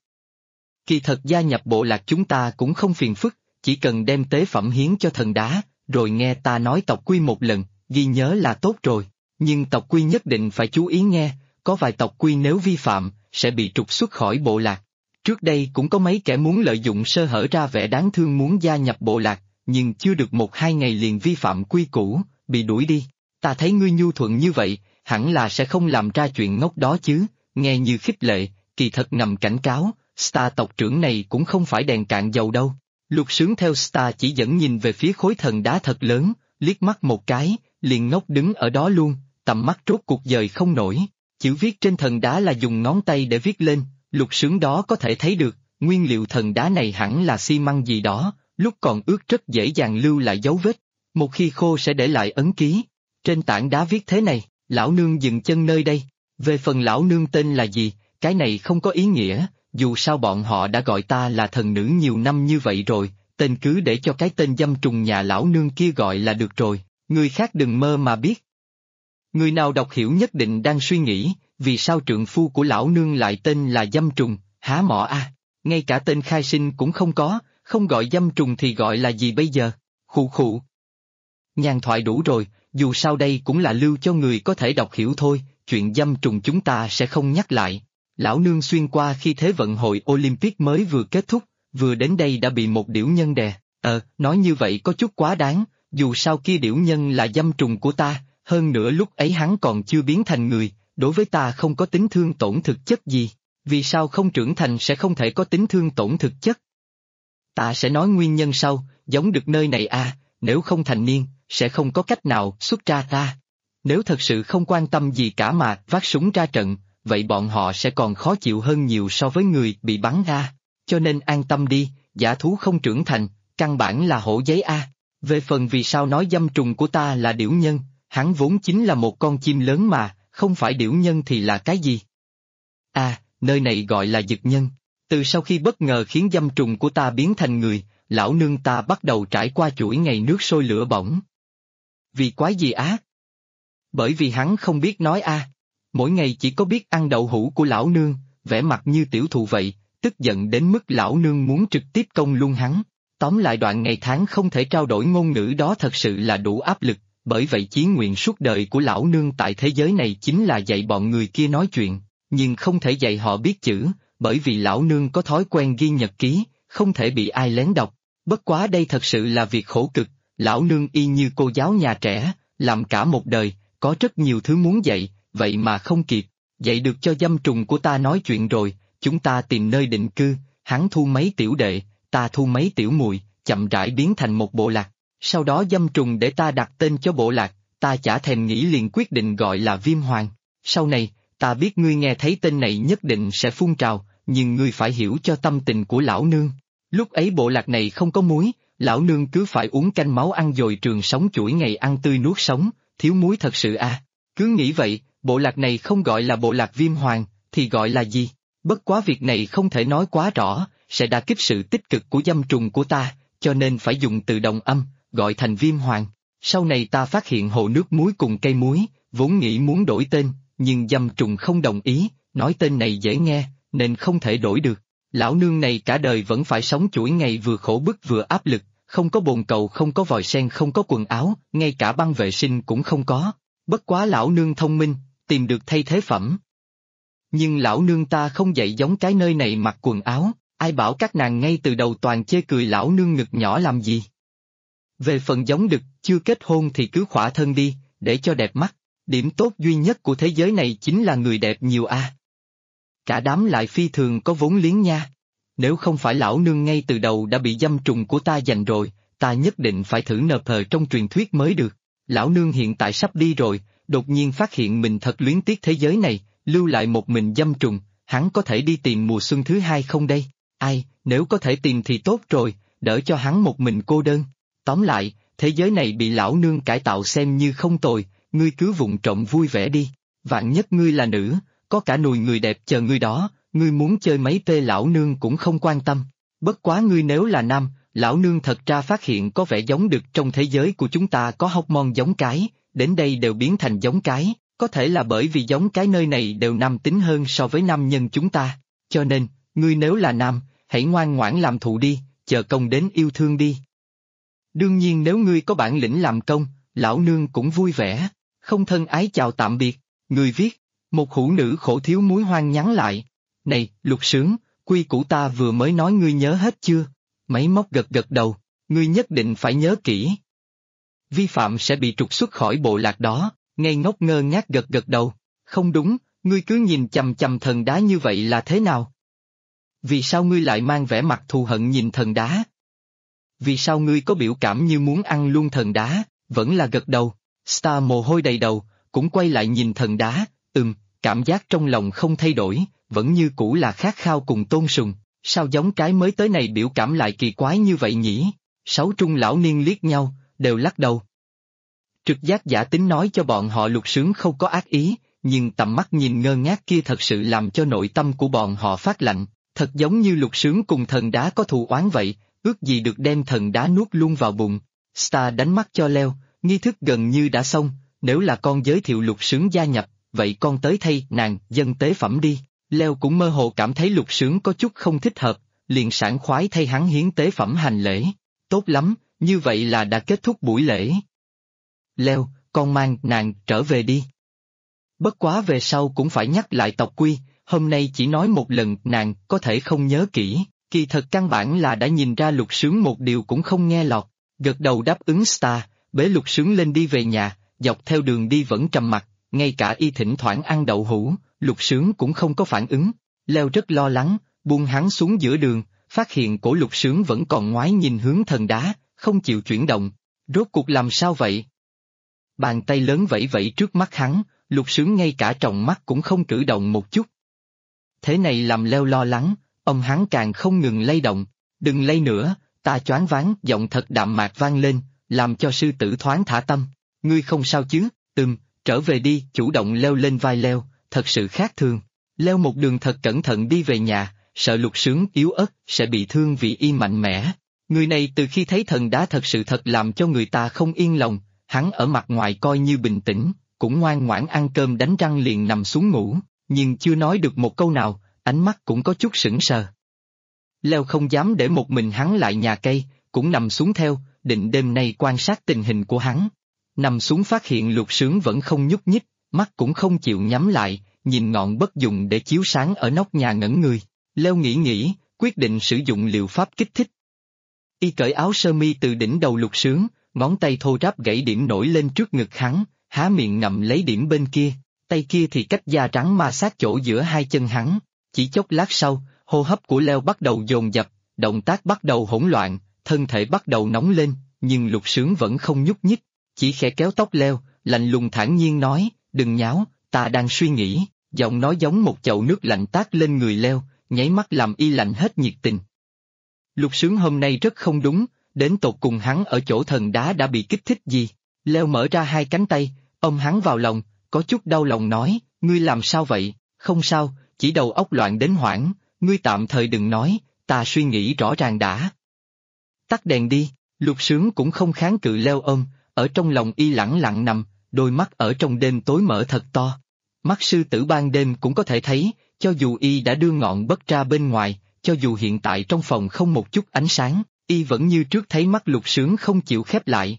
Kỳ thật gia nhập bộ lạc chúng ta cũng không phiền phức, chỉ cần đem tế phẩm hiến cho thần đá, rồi nghe ta nói tộc quy một lần, ghi nhớ là tốt rồi. Nhưng tộc quy nhất định phải chú ý nghe, có vài tộc quy nếu vi phạm, sẽ bị trục xuất khỏi bộ lạc. Trước đây cũng có mấy kẻ muốn lợi dụng sơ hở ra vẻ đáng thương muốn gia nhập bộ lạc, nhưng chưa được 1-2 ngày liền vi phạm quy củ, bị đuổi đi. Ta thấy ngươi nhu thuận như vậy, hẳn là sẽ không làm ra chuyện ngốc đó chứ. Nghe như khích lệ, kỳ thật ngầm cảnh cáo, Star tộc trưởng này cũng không phải đèn cạn dầu đâu. Lục Sướng theo Star chỉ dẫn nhìn về phía khối thần đá thật lớn, liếc mắt một cái, liền ngốc đứng ở đó luôn, tầm mắt rốt cuộc dời không nổi. Chữ viết trên thần đá là dùng ngón tay để viết lên, Lục Sướng đó có thể thấy được, nguyên liệu thần đá này hẳn là xi măng gì đó, lúc còn ướt rất dễ dàng lưu lại dấu vết, một khi khô sẽ để lại ấn ký. Trên tảng đá viết thế này, lão nương dừng chân nơi đây. Về phần lão nương tên là gì, cái này không có ý nghĩa, dù sao bọn họ đã gọi ta là thần nữ nhiều năm như vậy rồi, tên cứ để cho cái tên dâm trùng nhà lão nương kia gọi là được rồi, người khác đừng mơ mà biết. Người nào đọc hiểu nhất định đang suy nghĩ, vì sao trượng phu của lão nương lại tên là Dâm Trùng, há mọ a, ngay cả tên khai sinh cũng không có, không gọi Dâm Trùng thì gọi là gì bây giờ? Khụ khụ. Nhàn thoại đủ rồi, dù sao đây cũng là lưu cho người có thể đọc hiểu thôi, chuyện Dâm Trùng chúng ta sẽ không nhắc lại. Lão nương xuyên qua khi Thế vận hội Olympic mới vừa kết thúc, vừa đến đây đã bị một điểu nhân đè, nói như vậy có chút quá đáng, dù sao kia điểu nhân là Dâm Trùng của ta, hơn nữa lúc ấy hắn còn chưa biến thành người, đối với ta không có tính thương tổn thực chất gì, vì sao không trưởng thành sẽ không thể có tính thương tổn thực chất? Ta sẽ nói nguyên nhân sau, giống được nơi này nếu không thành niên, sẽ không có cách nào xuất ra ta. Nếu thật sự không quan tâm gì cả mà vác súng ra trận, vậy bọn họ sẽ còn khó chịu hơn nhiều so với người bị bắn ra. Cho nên an tâm đi, dã thú không trưởng thành, căn bản là hổ giấy Về phần vì sao nói Dâm Trùng của ta là điểu nhân, hắn vốn chính là một con chim lớn mà, không phải điểu nhân thì là cái gì? Nơi này gọi là dực nhân. Từ sau khi bất ngờ khiến Dâm Trùng của ta biến thành người, lão nương ta bắt đầu trải qua chuỗi ngày nước sôi lửa bỏng. Vì quái gì Bởi vì hắn không biết nói mỗi ngày chỉ có biết ăn đậu hũ của lão nương, vẻ mặt như tiểu thụ vậy, tức giận đến mức lão nương muốn trực tiếp công luôn hắn. Tóm lại đoạn ngày tháng không thể trao đổi ngôn ngữ đó thật sự là đủ áp lực, bởi vậy chí nguyện suốt đời của lão nương tại thế giới này chính là dạy bọn người kia nói chuyện, nhưng không thể dạy họ biết chữ, bởi vì lão nương có thói quen ghi nhật ký, không thể bị ai lén đọc. Bất quá đây thật sự là việc khổ cực, lão nương y như cô giáo nhà trẻ, làm cả một đời, có rất nhiều thứ muốn dạy, vậy mà không kịp, dạy được cho Dâm Trùng của ta nói chuyện rồi, chúng ta tìm nơi định cư, hắn thu mấy tiểu đệ, ta thu mấy tiểu mùi, chậm rãi biến thành một bộ lạc, sau đó Dâm Trùng để ta đặt tên cho bộ lạc, ta chả thèm nghĩ liền quyết định gọi là Viêm Hoàng. Sau này, ta biết ngươi nghe thấy tên này nhất định sẽ phun trào, nhưng ngươi phải hiểu cho tâm tình của lão nương. Lúc ấy bộ lạc này không có muối, lão nương cứ phải uống canh máu ăn dồi trường sống chuỗi ngày ăn tươi nuốt sống, thiếu muối thật sự Cứ nghĩ vậy, bộ lạc này không gọi là bộ lạc Viêm Hoàng, thì gọi là gì? Bất quá việc này không thể nói quá rõ, sẽ đả kích sự tích cực của Dâm Trùng của ta, cho nên phải dùng từ đồng âm, gọi thành Viêm Hoàng. Sau này ta phát hiện hồ nước muối cùng cây muối, vốn nghĩ muốn đổi tên, nhưng Dâm Trùng không đồng ý, nói tên này dễ nghe, nên không thể đổi được. Lão nương này cả đời vẫn phải sống chuỗi ngày vừa khổ bức vừa áp lực, không có bồn cầu, không có vòi sen, không có quần áo, ngay cả băng vệ sinh cũng không có. Bất quá lão nương thông minh, tìm được thay thế phẩm. Nhưng lão nương ta không dạy giống cái nơi này mặc quần áo, ai bảo các nàng ngay từ đầu toàn chê cười lão nương ngực nhỏ làm gì. Về phần giống đực, chưa kết hôn thì cứ khỏa thân đi, để cho đẹp mắt, điểm tốt duy nhất của thế giới này chính là người đẹp nhiều Cả đám lại phi thường có vốn liếng nha. Nếu không phải lão nương ngay từ đầu đã bị Dâm Trùng của ta giành rồi, ta nhất định phải thử nợp hờ trong truyền thuyết mới được. Lão nương hiện tại sắp đi rồi, đột nhiên phát hiện mình thật luyến tiếc thế giới này, lưu lại một mình Dâm Trùng, hắn có thể đi tìm mùa xuân thứ hai không đây? Nếu có thể tìm thì tốt rồi, đỡ cho hắn một mình cô đơn. Tóm lại, thế giới này bị lão nương cải tạo xem như không tồi, ngươi cứ vụng trộm vui vẻ đi. Vạn nhất ngươi là nữ, có cả nùi người đẹp chờ ngươi đó, ngươi muốn chơi mấy tê lão nương cũng không quan tâm. Bất quá ngươi nếu là nam, lão nương thật ra phát hiện có vẻ giống được trong thế giới của chúng ta có hormone giống cái, đến đây đều biến thành giống cái, có thể là bởi vì giống cái nơi này đều nam tính hơn so với nam nhân chúng ta, cho nên, ngươi nếu là nam, hãy ngoan ngoãn làm thụ đi, chờ công đến yêu thương đi. Đương nhiên nếu ngươi có bản lĩnh làm công, lão nương cũng vui vẻ, không thân ái chào tạm biệt, người viết, một hữu nữ khổ thiếu muối hoang nhắn lại, này, Lục Sướng, quy củ ta vừa mới nói ngươi nhớ hết chưa? Máy móc gật gật đầu, ngươi nhất định phải nhớ kỹ. Vi phạm sẽ bị trục xuất khỏi bộ lạc đó, ngây ngốc ngơ ngác gật gật đầu, không đúng, ngươi cứ nhìn chằm chằm thần đá như vậy là thế nào? Vì sao ngươi lại mang vẻ mặt thù hận nhìn thần đá? Vì sao ngươi có biểu cảm như muốn ăn luôn thần đá, vẫn là gật đầu, Star mồ hôi đầy đầu, cũng quay lại nhìn thần đá, cảm giác trong lòng không thay đổi, vẫn như cũ là khát khao cùng tôn sùng, sao giống cái mới tới này biểu cảm lại kỳ quái như vậy nhỉ? Sáu trung lão niên liếc nhau, đều lắc đầu. Trực giác giả tính nói cho bọn họ Lục Sướng không có ác ý, nhưng tầm mắt nhìn ngơ ngác kia thật sự làm cho nội tâm của bọn họ phát lạnh, thật giống như Lục Sướng cùng thần đá có thù oán vậy, ước gì được đem thần đá nuốt luôn vào bụng. Star đánh mắt cho leo, nghi thức gần như đã xong, nếu là con giới thiệu Lục Sướng gia nhập, vậy con tới thay nàng dâng tế phẩm đi. Leo cũng mơ hồ cảm thấy Lục Sướng có chút không thích hợp, liền sảng khoái thay hắn hiến tế phẩm hành lễ. Tốt lắm, như vậy là đã kết thúc buổi lễ. Leo, con mang nàng trở về đi. Bất quá về sau cũng phải nhắc lại tộc quy, hôm nay chỉ nói một lần nàng có thể không nhớ kỹ, kỳ thật căn bản là đã nhìn ra Lục Sướng một điều cũng không nghe lọt, gật đầu đáp ứng Star, bế Lục Sướng lên đi về nhà, dọc theo đường đi vẫn trầm mặc, ngay cả y thỉnh thoảng ăn đậu hũ, Lục Sướng cũng không có phản ứng. Leo rất lo lắng, buông hắn xuống giữa đường, phát hiện cổ Lục Sướng vẫn còn ngoái nhìn hướng thần đá, không chịu chuyển động. Rốt cuộc làm sao vậy? Bàn tay lớn vẫy vẫy trước mắt hắn, Lục Sướng ngay cả tròng mắt cũng không cử động một chút. Thế này làm Leo lo lắng, ông hắn càng không ngừng lay động. Đừng lay nữa, ta choáng váng, giọng thật đạm mạc vang lên, làm cho sư tử thoáng thả tâm. Ngươi không sao chứ? Trở về đi, chủ động leo lên vai Leo, thật sự khác thường. Leo một đường thật cẩn thận đi về nhà, sợ Lục Sướng yếu ớt sẽ bị thương vì y mạnh mẽ. Người này từ khi thấy thần đá thật sự thật làm cho người ta không yên lòng, hắn ở mặt ngoài coi như bình tĩnh, cũng ngoan ngoãn ăn cơm đánh răng liền nằm xuống ngủ, nhưng chưa nói được một câu nào, ánh mắt cũng có chút sững sờ. Leo không dám để một mình hắn lại nhà cây, cũng nằm xuống theo, định đêm nay quan sát tình hình của hắn. Nằm xuống phát hiện Lục Sướng vẫn không nhúc nhích, mắt cũng không chịu nhắm lại, nhìn ngọn bất dùng để chiếu sáng ở nóc nhà ngẩn người. Leo nghĩ, quyết định sử dụng liệu pháp kích thích. Y cởi áo sơ mi từ đỉnh đầu Lục Sướng, ngón tay thô ráp gãy điểm nổi lên trước ngực hắn, há miệng ngậm lấy điểm bên kia, tay kia thì cách da trắng ma sát chỗ giữa hai chân hắn. Chỉ chốc lát sau, hô hấp của Leo bắt đầu dồn dập, động tác bắt đầu hỗn loạn, thân thể bắt đầu nóng lên, nhưng Lục Sướng vẫn không nhúc nhích, chỉ khẽ kéo tóc Leo, lạnh lùng thản nhiên nói, đừng nháo, ta đang suy nghĩ, giọng nói giống một chậu nước lạnh tát lên người Leo, nháy mắt làm y lạnh hết nhiệt tình. Lục Sướng hôm nay rất không đúng, đến tột cùng hắn ở chỗ thần đá đã bị kích thích gì? Leo mở ra hai cánh tay, ôm hắn vào lòng, có chút đau lòng nói, ngươi làm sao vậy? Không sao, chỉ đầu óc loạn đến hoảng, ngươi tạm thời đừng nói, ta suy nghĩ rõ ràng đã. Tắt đèn đi, Lục Sướng cũng không kháng cự Leo ôm, ở trong lòng y lẳng lặng nằm, đôi mắt ở trong đêm tối mở thật to. Mắt sư tử ban đêm cũng có thể thấy, cho dù y đã đưa ngọn bất ra bên ngoài, cho dù hiện tại trong phòng không một chút ánh sáng, y vẫn như trước thấy mắt Lục Sướng không chịu khép lại.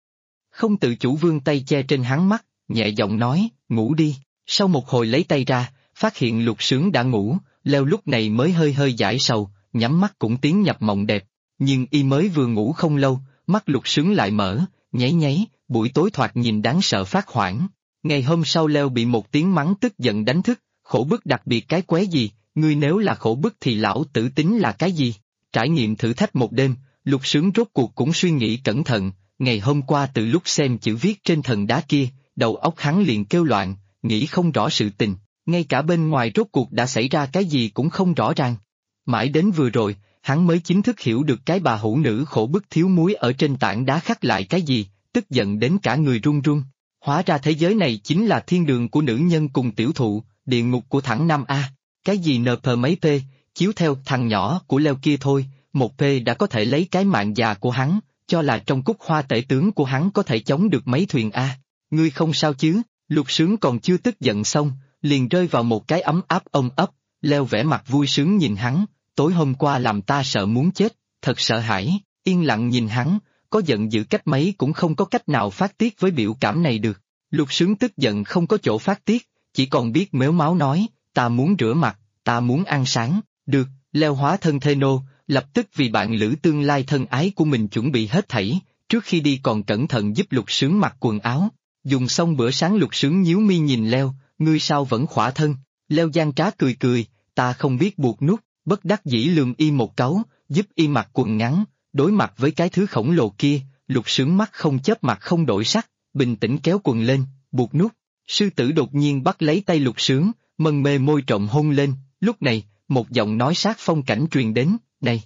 Không tự chủ vươn tay che trên hắn mắt, nhẹ giọng nói, ngủ đi. Sau một hồi lấy tay ra, phát hiện Lục Sướng đã ngủ, Leo lúc này mới hơi hơi giải sầu, nhắm mắt cũng tiến nhập mộng đẹp. Nhưng y mới vừa ngủ không lâu, mắt Lục Sướng lại mở, nháy, buổi tối thoạt nhìn đáng sợ phát hoảng. Ngày hôm sau Leo bị một tiếng mắng tức giận đánh thức, khổ bức đặc biệt cái quái gì, ngươi nếu là khổ bức thì lão tử tính là cái gì? Trải nghiệm thử thách một đêm, Lục Sướng rốt cuộc cũng suy nghĩ cẩn thận, ngày hôm qua từ lúc xem chữ viết trên thần đá kia, đầu óc hắn liền kêu loạn, nghĩ không rõ sự tình, ngay cả bên ngoài rốt cuộc đã xảy ra cái gì cũng không rõ ràng. Mãi đến vừa rồi, hắn mới chính thức hiểu được cái bà hữu nữ khổ bức thiếu muối ở trên tảng đá khắc lại cái gì, tức giận đến cả người run run. Hóa ra thế giới này chính là thiên đường của nữ nhân cùng tiểu thụ, địa ngục của thẳng nam A. Cái gì NP mấy P, chiếu theo thằng nhỏ của Leo kia thôi, một P đã có thể lấy cái mạng già của hắn, cho là trong cúc hoa tể tướng của hắn có thể chống được mấy thuyền A. Ngươi không sao chứ? Lục Sướng còn chưa tức giận xong, liền rơi vào một cái ấm áp ôm ấp, Leo vẻ mặt vui sướng nhìn hắn, tối hôm qua làm ta sợ muốn chết, thật sợ hãi, yên lặng nhìn hắn, có giận dữ cách mấy cũng không có cách nào phát tiết với biểu cảm này được. Lục Sướng tức giận không có chỗ phát tiết, chỉ còn biết mếu máo nói, ta muốn rửa mặt, ta muốn ăn sáng, được, Leo hóa thân thê nô, lập tức vì bạn lữ tương lai thân ái của mình chuẩn bị hết thảy, trước khi đi còn cẩn thận giúp Lục Sướng mặc quần áo. Dùng xong bữa sáng Lục Sướng nhíu mi nhìn Leo, ngươi sao vẫn khỏa thân? Leo gian trá cười, ta không biết buộc nút, bất đắc dĩ lườm y một cáu, giúp y mặc quần ngắn, đối mặt với cái thứ khổng lồ kia, Lục Sướng mắt không chớp mặt không đổi sắc, bình tĩnh kéo quần lên, buộc nút. Sư tử đột nhiên bắt lấy tay Lục Sướng, mân mê môi trộm hôn lên, lúc này, một giọng nói sát phong cảnh truyền đến, này.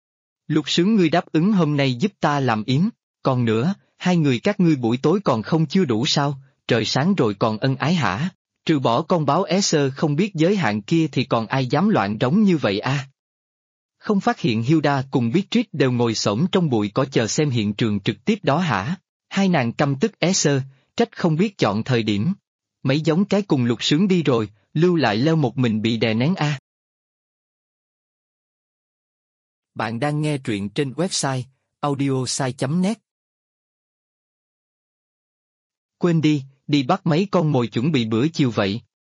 Lục Sướng ngươi đáp ứng hôm nay giúp ta làm yếm, còn nữa, hai người các ngươi buổi tối còn không chưa đủ sao, trời sáng rồi còn ân ái hả? Trừ bỏ con báo Esser không biết giới hạn kia thì còn ai dám loạn trống như vậy a? Không phát hiện Hilda cùng Beatrice đều ngồi xổm trong bụi cỏ chờ xem hiện trường trực tiếp đó hả? Hai nàng căm tức Esser, trách không biết chọn thời điểm. Mấy giống cái cùng Lục Sướng đi rồi, lưu lại leo một mình bị đè nén a. Bạn đang nghe truyện trên website audiosai.net. Quên đi bắt mấy con mồi chuẩn bị bữa chiều vậy.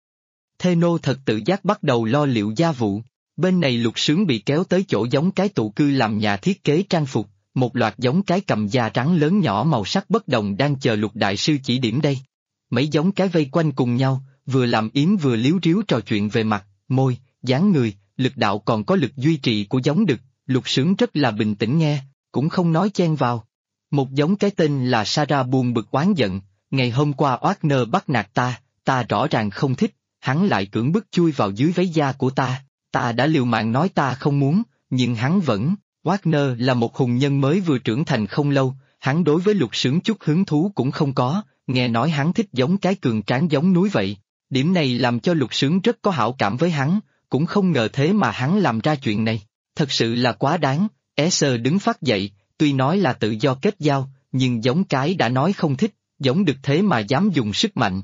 Thê nô thật tự giác bắt đầu lo liệu gia vụ. Bên này Lục Sướng bị kéo tới chỗ giống cái tụ cư làm nhà thiết kế trang phục, một loạt giống cái cầm da trắng lớn nhỏ màu sắc bất đồng đang chờ Lục Đại Sư chỉ điểm đây. Mấy giống cái vây quanh cùng nhau, vừa làm yếm vừa líu ríu trò chuyện về mặt, môi, dáng người, lực đạo còn có lực duy trì của giống đực. Lục Sướng rất là bình tĩnh nghe, cũng không nói chen vào. Một giống cái tên là Sarah buồn bực oán giận, ngày hôm qua Wagner bắt nạt ta rõ ràng không thích, hắn lại cưỡng bức chui vào dưới váy da của ta đã liều mạng nói ta không muốn, nhưng hắn vẫn. Wagner là một hùng nhân mới vừa trưởng thành không lâu, hắn đối với Lục Sướng chút hứng thú cũng không có, nghe nói hắn thích giống cái cường tráng giống núi vậy. Điểm này làm cho Lục Sướng rất có hảo cảm với hắn, cũng không ngờ thế mà hắn làm ra chuyện này. Thật sự là quá đáng. Sơ đứng phát dậy, tuy nói là tự do kết giao, nhưng giống cái đã nói không thích, giống được thế mà dám dùng sức mạnh.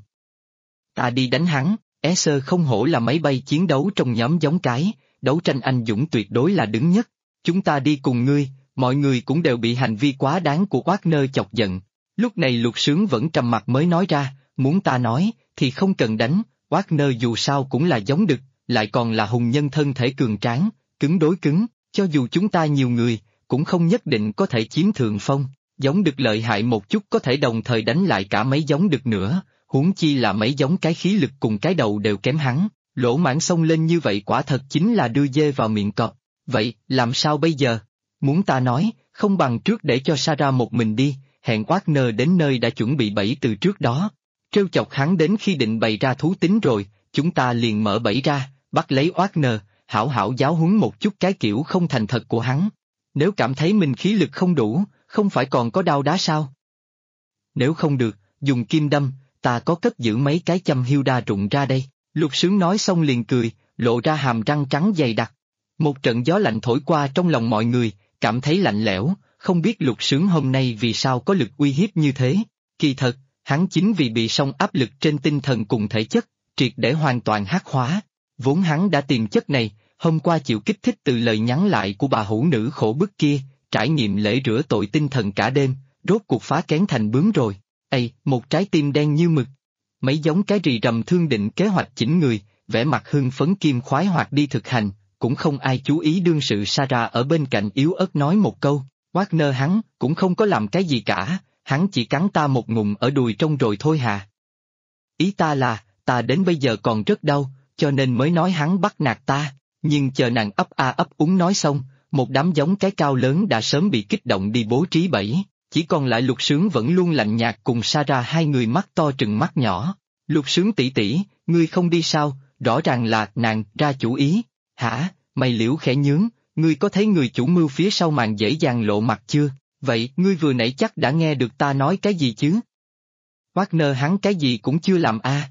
Ta đi đánh hắn. Sơ không hổ là máy bay chiến đấu trong nhóm giống cái, đấu tranh anh dũng tuyệt đối là đứng nhất. Chúng ta đi cùng ngươi, mọi người cũng đều bị hành vi quá đáng của Wagner chọc giận. Lúc này Lục Sướng vẫn trầm mặt mới nói ra, muốn ta nói, thì không cần đánh, Wagner dù sao cũng là giống đực, lại còn là hùng nhân thân thể cường tráng, cứng đối cứng, cho dù chúng ta nhiều người, cũng không nhất định có thể chiếm thượng phong, giống đực lợi hại một chút có thể đồng thời đánh lại cả mấy giống đực nữa, huống chi là mấy giống cái khí lực cùng cái đầu đều kém hắn, lỗ mãng xông lên như vậy quả thật chính là đưa dê vào miệng cọp. Vậy, làm sao bây giờ? Muốn ta nói, không bằng trước để cho Sarah một mình đi, hẹn Wagner đến nơi đã chuẩn bị bẫy từ trước đó. Trêu chọc hắn đến khi định bày ra thú tính rồi, chúng ta liền mở bẫy ra, bắt lấy Wagner, hảo hảo giáo huấn một chút cái kiểu không thành thật của hắn. Nếu cảm thấy mình khí lực không đủ, không phải còn có đao đá sao? Nếu không được, dùng kim đâm, ta có cất giữ mấy cái châm Hilda rụng ra đây. Lục Sướng nói xong liền cười, lộ ra hàm răng trắng dày đặc. Một trận gió lạnh thổi qua trong lòng mọi người, cảm thấy lạnh lẽo, không biết Lục Sướng hôm nay vì sao có lực uy hiếp như thế. Kỳ thật, hắn chính vì bị song áp lực trên tinh thần cùng thể chất, triệt để hoàn toàn hắc hóa. Vốn hắn đã tìm chất này, hôm qua chịu kích thích từ lời nhắn lại của bà hữu nữ khổ bức kia, trải nghiệm lễ rửa tội tinh thần cả đêm, rốt cuộc phá kén thành bướm rồi. Một trái tim đen như mực. Mấy giống cái rì rầm thương định kế hoạch chỉnh người, vẻ mặt hưng phấn kim khoái hoạt đi thực hành, cũng không ai chú ý đương sự Sarah ở bên cạnh yếu ớt nói một câu, Wagner hắn cũng không có làm cái gì cả, hắn chỉ cắn ta một ngụm ở đùi trong rồi thôi hà. Ý ta là, ta đến bây giờ còn rất đau, cho nên mới nói hắn bắt nạt ta, nhưng chờ nàng ấp a ấp úng nói xong, một đám giống cái cao lớn đã sớm bị kích động đi bố trí bẫy, chỉ còn lại Lục Sướng vẫn luôn lạnh nhạt cùng Sarah hai người mắt to trừng mắt nhỏ. Lục Sướng tỷ tỷ, ngươi không đi sao, rõ ràng là nàng ra chủ ý. Hả, mày liễu khẽ nhướng, ngươi có thấy người chủ mưu phía sau màn dễ dàng lộ mặt chưa? Vậy, ngươi vừa nãy chắc đã nghe được ta nói cái gì chứ? Wagner hắn cái gì cũng chưa làm a.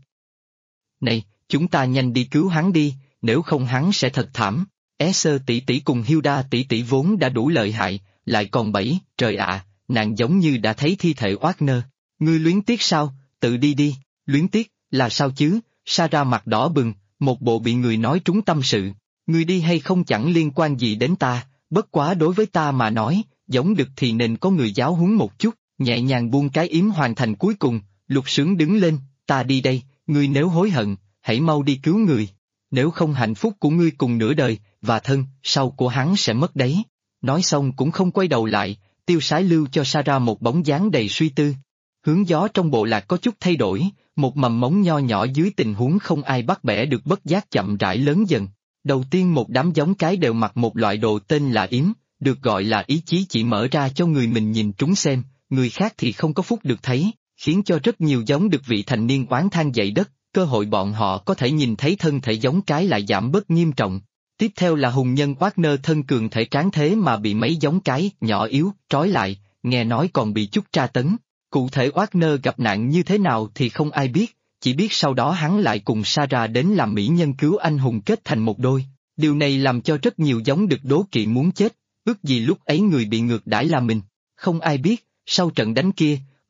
Này, chúng ta nhanh đi cứu hắn đi, nếu không hắn sẽ thật thảm. Sơ tỷ tỷ cùng Hilda tỷ tỷ vốn đã đủ lợi hại, lại còn bẫy, trời ạ, nàng giống như đã thấy thi thể Wagner. Ngươi luyến tiếc sao, tự đi đi, luyến tiếc, là sao chứ? Sarah mặt đỏ bừng, một bộ bị người nói trúng tâm sự. Ngươi đi hay không chẳng liên quan gì đến ta, bất quá đối với ta mà nói, giống đực thì nên có người giáo huấn một chút, nhẹ nhàng buông cái yếm hoàn thành cuối cùng, Lục Sướng đứng lên, ta đi đây, ngươi nếu hối hận, hãy mau đi cứu người, nếu không hạnh phúc của ngươi cùng nửa đời, và thân, sau của hắn sẽ mất đấy. Nói xong cũng không quay đầu lại, tiêu sái lưu cho Sarah một bóng dáng đầy suy tư. Hướng gió trong bộ lạc có chút thay đổi, một mầm mống nho nhỏ dưới tình huống không ai bắt bẻ được bất giác chậm rãi lớn dần. Đầu tiên một đám giống cái đều mặc một loại đồ tên là yếm, được gọi là ý chí chỉ mở ra cho người mình nhìn trúng xem, người khác thì không có phúc được thấy, khiến cho rất nhiều giống được vị thành niên oán than dậy đất, cơ hội bọn họ có thể nhìn thấy thân thể giống cái lại giảm bớt nghiêm trọng. Tiếp theo là hùng nhân Wagner thân cường thể tráng thế mà bị mấy giống cái nhỏ yếu trói lại, nghe nói còn bị chút tra tấn. Cụ thể Wagner gặp nạn như thế nào thì không ai biết, chỉ biết sau đó hắn lại cùng Sarah đến làm mỹ nhân cứu anh hùng kết thành một đôi. Điều này làm cho rất nhiều giống được đố kỵ muốn chết, ước gì lúc ấy người bị ngược đãi là mình. Không ai biết, sau trận đánh kia,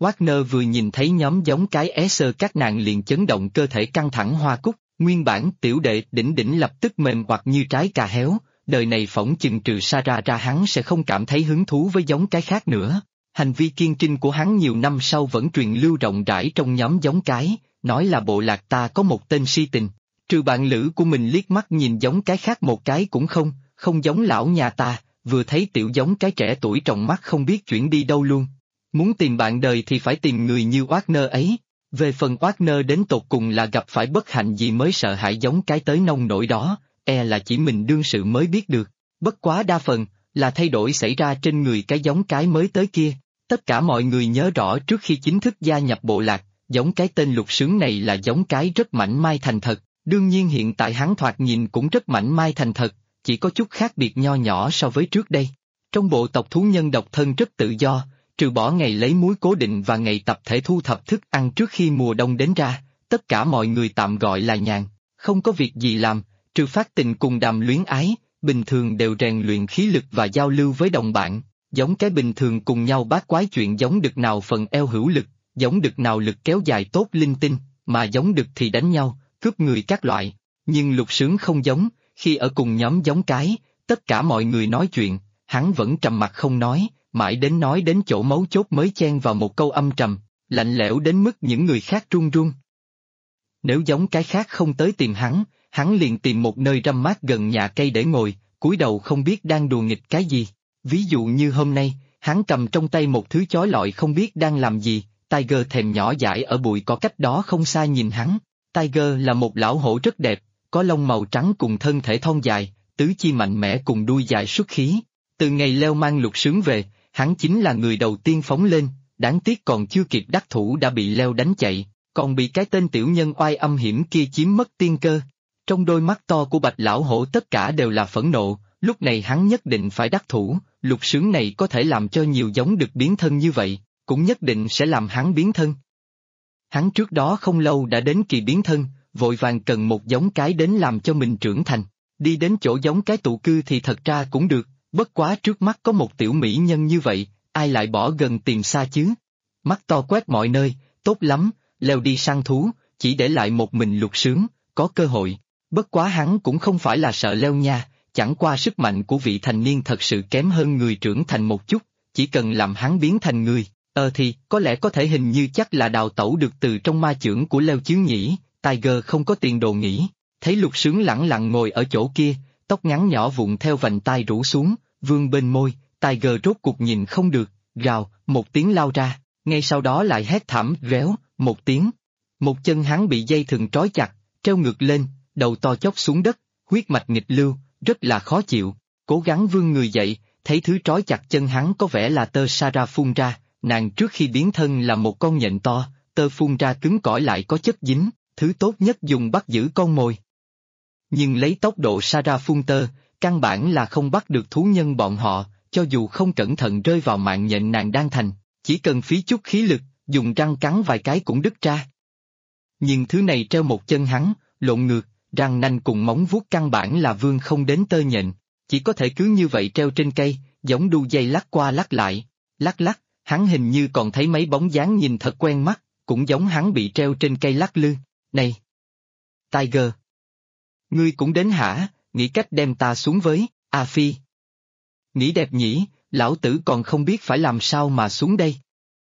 Wagner vừa nhìn thấy nhóm giống cái sơ các nàng liền chấn động cơ thể căng thẳng hoa cúc, nguyên bản tiểu đệ đỉnh đỉnh lập tức mềm hoặc như trái cà héo, đời này phỏng chừng trừ Sarah ra hắn sẽ không cảm thấy hứng thú với giống cái khác nữa. Hành vi kiên trinh của hắn nhiều năm sau vẫn truyền lưu rộng rãi trong nhóm giống cái, nói là bộ lạc ta có một tên si tình, trừ bạn lữ của mình liếc mắt nhìn giống cái khác một cái cũng không giống lão nhà ta, vừa thấy tiểu giống cái trẻ tuổi trong mắt không biết chuyển đi đâu luôn. Muốn tìm bạn đời thì phải tìm người như Wagner ấy. Về phần Wagner đến tột cùng là gặp phải bất hạnh gì mới sợ hãi giống cái tới nông nỗi đó, là chỉ mình đương sự mới biết được. Bất quá đa phần, là thay đổi xảy ra trên người cái giống cái mới tới kia. Tất cả mọi người nhớ rõ trước khi chính thức gia nhập bộ lạc, giống cái tên Lục Sướng này là giống cái rất mảnh mai thành thật. Đương nhiên hiện tại hắn thoạt nhìn cũng rất mảnh mai thành thật, chỉ có chút khác biệt nho nhỏ so với trước đây. Trong bộ tộc thú nhân độc thân rất tự do, trừ bỏ ngày lấy muối cố định và ngày tập thể thu thập thức ăn trước khi mùa đông đến ra, tất cả mọi người tạm gọi là nhàn, không có việc gì làm, trừ phát tình cùng đàm luyến ái, bình thường đều rèn luyện khí lực và giao lưu với đồng bạn, giống cái bình thường cùng nhau bát quái chuyện giống đực nào phần eo hữu lực, giống đực nào lực kéo dài tốt linh tinh, mà giống đực thì đánh nhau, cướp người các loại. Nhưng Lục Sướng không giống, khi ở cùng nhóm giống cái, tất cả mọi người nói chuyện, hắn vẫn trầm mặc không nói, mãi đến nói đến chỗ mấu chốt mới chen vào một câu âm trầm, lạnh lẽo đến mức những người khác run run. Nếu giống cái khác không tới tìm hắn liền tìm một nơi râm mát gần nhà cây để ngồi, cúi đầu không biết đang đùa nghịch cái gì. Ví dụ như hôm nay, hắn cầm trong tay một thứ chói lọi không biết đang làm gì, Tiger thèm nhỏ dãi ở bụi cỏ cách đó không xa nhìn hắn. Tiger là một lão hổ rất đẹp, có lông màu trắng cùng thân thể thon dài, tứ chi mạnh mẽ cùng đuôi dài xuất khí. Từ ngày leo mang Lục Sướng về, hắn chính là người đầu tiên phóng lên, đáng tiếc còn chưa kịp đắc thủ đã bị leo đánh chạy, còn bị cái tên tiểu nhân oai âm hiểm kia chiếm mất tiên cơ. Trong đôi mắt to của Bạch lão hổ tất cả đều là phẫn nộ, lúc này hắn nhất định phải đắc thủ, Lục Sướng này có thể làm cho nhiều giống được biến thân như vậy, cũng nhất định sẽ làm hắn biến thân. Hắn trước đó không lâu đã đến kỳ biến thân, vội vàng cần một giống cái đến làm cho mình trưởng thành, đi đến chỗ giống cái tụ cư thì thật ra cũng được, bất quá trước mắt có một tiểu mỹ nhân như vậy, ai lại bỏ gần tìm xa chứ? Mắt to quét mọi nơi, tốt lắm, leo đi săn thú, chỉ để lại một mình Lục Sướng, có cơ hội. Bất quá hắn cũng không phải là sợ leo nha, chẳng qua sức mạnh của vị thành niên thật sự kém hơn người trưởng thành một chút, chỉ cần làm hắn biến thành người, thì có lẽ có thể hình như chắc là đào tẩu được từ trong ma chưởng của leo chứ nhỉ. Tiger không có tiền đồ nghĩ, thấy Lục Sướng lẳng lặng ngồi ở chỗ kia, tóc ngắn nhỏ vụn theo vành tai rủ xuống, vương bên môi, Tiger rốt cuộc nhìn không được, gào, một tiếng lao ra, ngay sau đó lại hét thảm réo, một tiếng. Một chân hắn bị dây thừng trói chặt, treo ngược lên, đầu to chốc xuống đất, huyết mạch nghịch lưu, rất là khó chịu, cố gắng vươn người dậy, thấy thứ trói chặt chân hắn có vẻ là tơ Sarah phun ra, nàng trước khi biến thân là một con nhện to, tơ phun ra cứng cỏi lại có chất dính, thứ tốt nhất dùng bắt giữ con mồi. Nhưng lấy tốc độ Sarah phun tơ, căn bản là không bắt được thú nhân bọn họ, cho dù không cẩn thận rơi vào mạng nhện nàng đang thành, chỉ cần phí chút khí lực, dùng răng cắn vài cái cũng đứt ra. Nhưng thứ này treo một chân hắn, lộn ngược, răng nanh cùng móng vuốt căn bản là vươn không đến tơ nhện, chỉ có thể cứ như vậy treo trên cây, giống đu dây lắc qua lắc lại, lắc, hắn hình như còn thấy mấy bóng dáng nhìn thật quen mắt, cũng giống hắn bị treo trên cây lắc lư. Này! Tiger! Ngươi cũng đến hả, nghĩ cách đem ta xuống với, Phi! Nghĩ đẹp nhỉ, lão tử còn không biết phải làm sao mà xuống đây.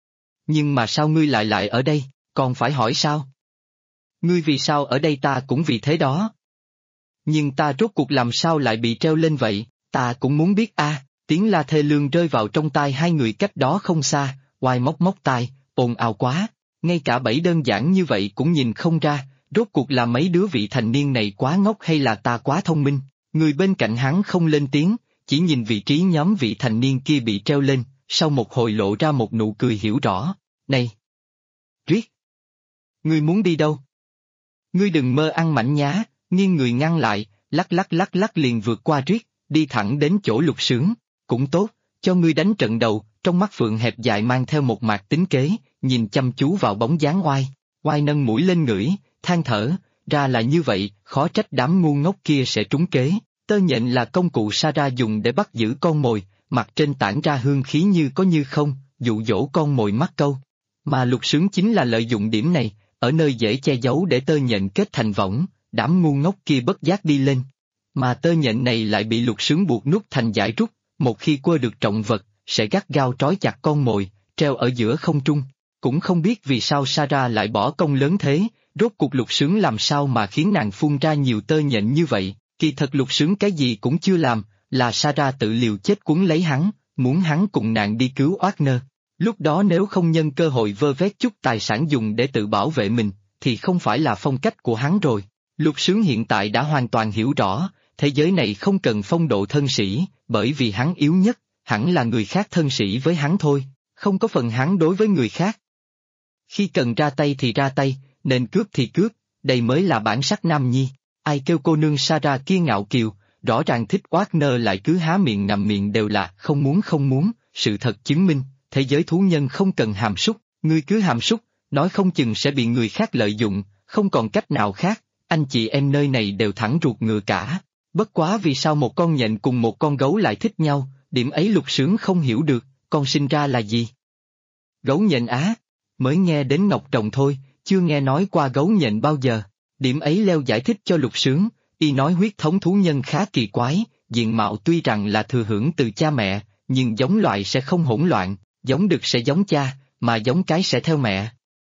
Nhưng mà sao ngươi lại ở đây, còn phải hỏi sao? Ngươi vì sao ở đây ta cũng vì thế đó. Nhưng ta rốt cuộc làm sao lại bị treo lên vậy, ta cũng muốn biết tiếng la thê lương rơi vào trong tai hai người cách đó không xa, oai móc tai, ồn ào quá, ngay cả bẫy đơn giản như vậy cũng nhìn không ra, rốt cuộc là mấy đứa vị thành niên này quá ngốc hay là ta quá thông minh, người bên cạnh hắn không lên tiếng, chỉ nhìn vị trí nhóm vị thành niên kia bị treo lên, sau một hồi lộ ra một nụ cười hiểu rõ, này! Riết! Ngươi muốn đi đâu? Ngươi đừng mơ ăn mảnh nhá, nghiêng người ngăn lại, lắc liền vượt qua Riết, đi thẳng đến chỗ Lục Sướng, cũng tốt, cho ngươi đánh trận đầu, trong mắt Phượng hẹp dài mang theo một mạc tính kế, nhìn chăm chú vào bóng dáng oai nâng mũi lên ngửi, than thở, ra là như vậy, khó trách đám ngu ngốc kia sẽ trúng kế, tơ nhện là công cụ Sarah dùng để bắt giữ con mồi, mặt trên tản ra hương khí như có như không, dụ dỗ con mồi mắc câu. Mà lục sướng chính là lợi dụng điểm này, ở nơi dễ che giấu để tơ nhện kết thành võng, đám ngu ngốc kia bất giác đi lên. Mà tơ nhện này lại bị lục sướng buộc nút thành dải rút, một khi quơ được trọng vật, sẽ gắt gao trói chặt con mồi, treo ở giữa không trung. Cũng không biết vì sao Sarah lại bỏ công lớn thế, rốt cuộc lục sướng làm sao mà khiến nàng phun ra nhiều tơ nhện như vậy, kỳ thật lục sướng cái gì cũng chưa làm, là Sarah tự liều chết cuốn lấy hắn, muốn hắn cùng nàng đi cứu Wagner. Lúc đó nếu không nhân cơ hội vơ vét chút tài sản dùng để tự bảo vệ mình, thì không phải là phong cách của hắn rồi. Lục sướng hiện tại đã hoàn toàn hiểu rõ, thế giới này không cần phong độ thân sĩ, bởi vì hắn yếu nhất, hẳn là người khác thân sĩ với hắn thôi, không có phần hắn đối với người khác. Khi cần ra tay thì ra tay, nên cướp thì cướp, đây mới là bản sắc nam nhi. Ai kêu cô nương Sarah kia ngạo kiều, rõ ràng thích Wagner lại cứ há miệng ngậm miệng đều là không muốn, sự thật chứng minh, thế giới thú nhân không cần hàm súc, ngươi cứ hàm súc, nói không chừng sẽ bị người khác lợi dụng, không còn cách nào khác, anh chị em nơi này đều thẳng ruột ngựa cả. Bất quá vì sao một con nhện cùng một con gấu lại thích nhau, điểm ấy lục sướng không hiểu được, con sinh ra là gì? Gấu nhện á, mới nghe đến Ngọc Rồng thôi, chưa nghe nói qua gấu nhện bao giờ. Điểm ấy Leo giải thích cho lục sướng, y nói huyết thống thú nhân khá kỳ quái, diện mạo tuy rằng là thừa hưởng từ cha mẹ, nhưng giống loại sẽ không hỗn loạn, giống đực sẽ giống cha, mà giống cái sẽ theo mẹ.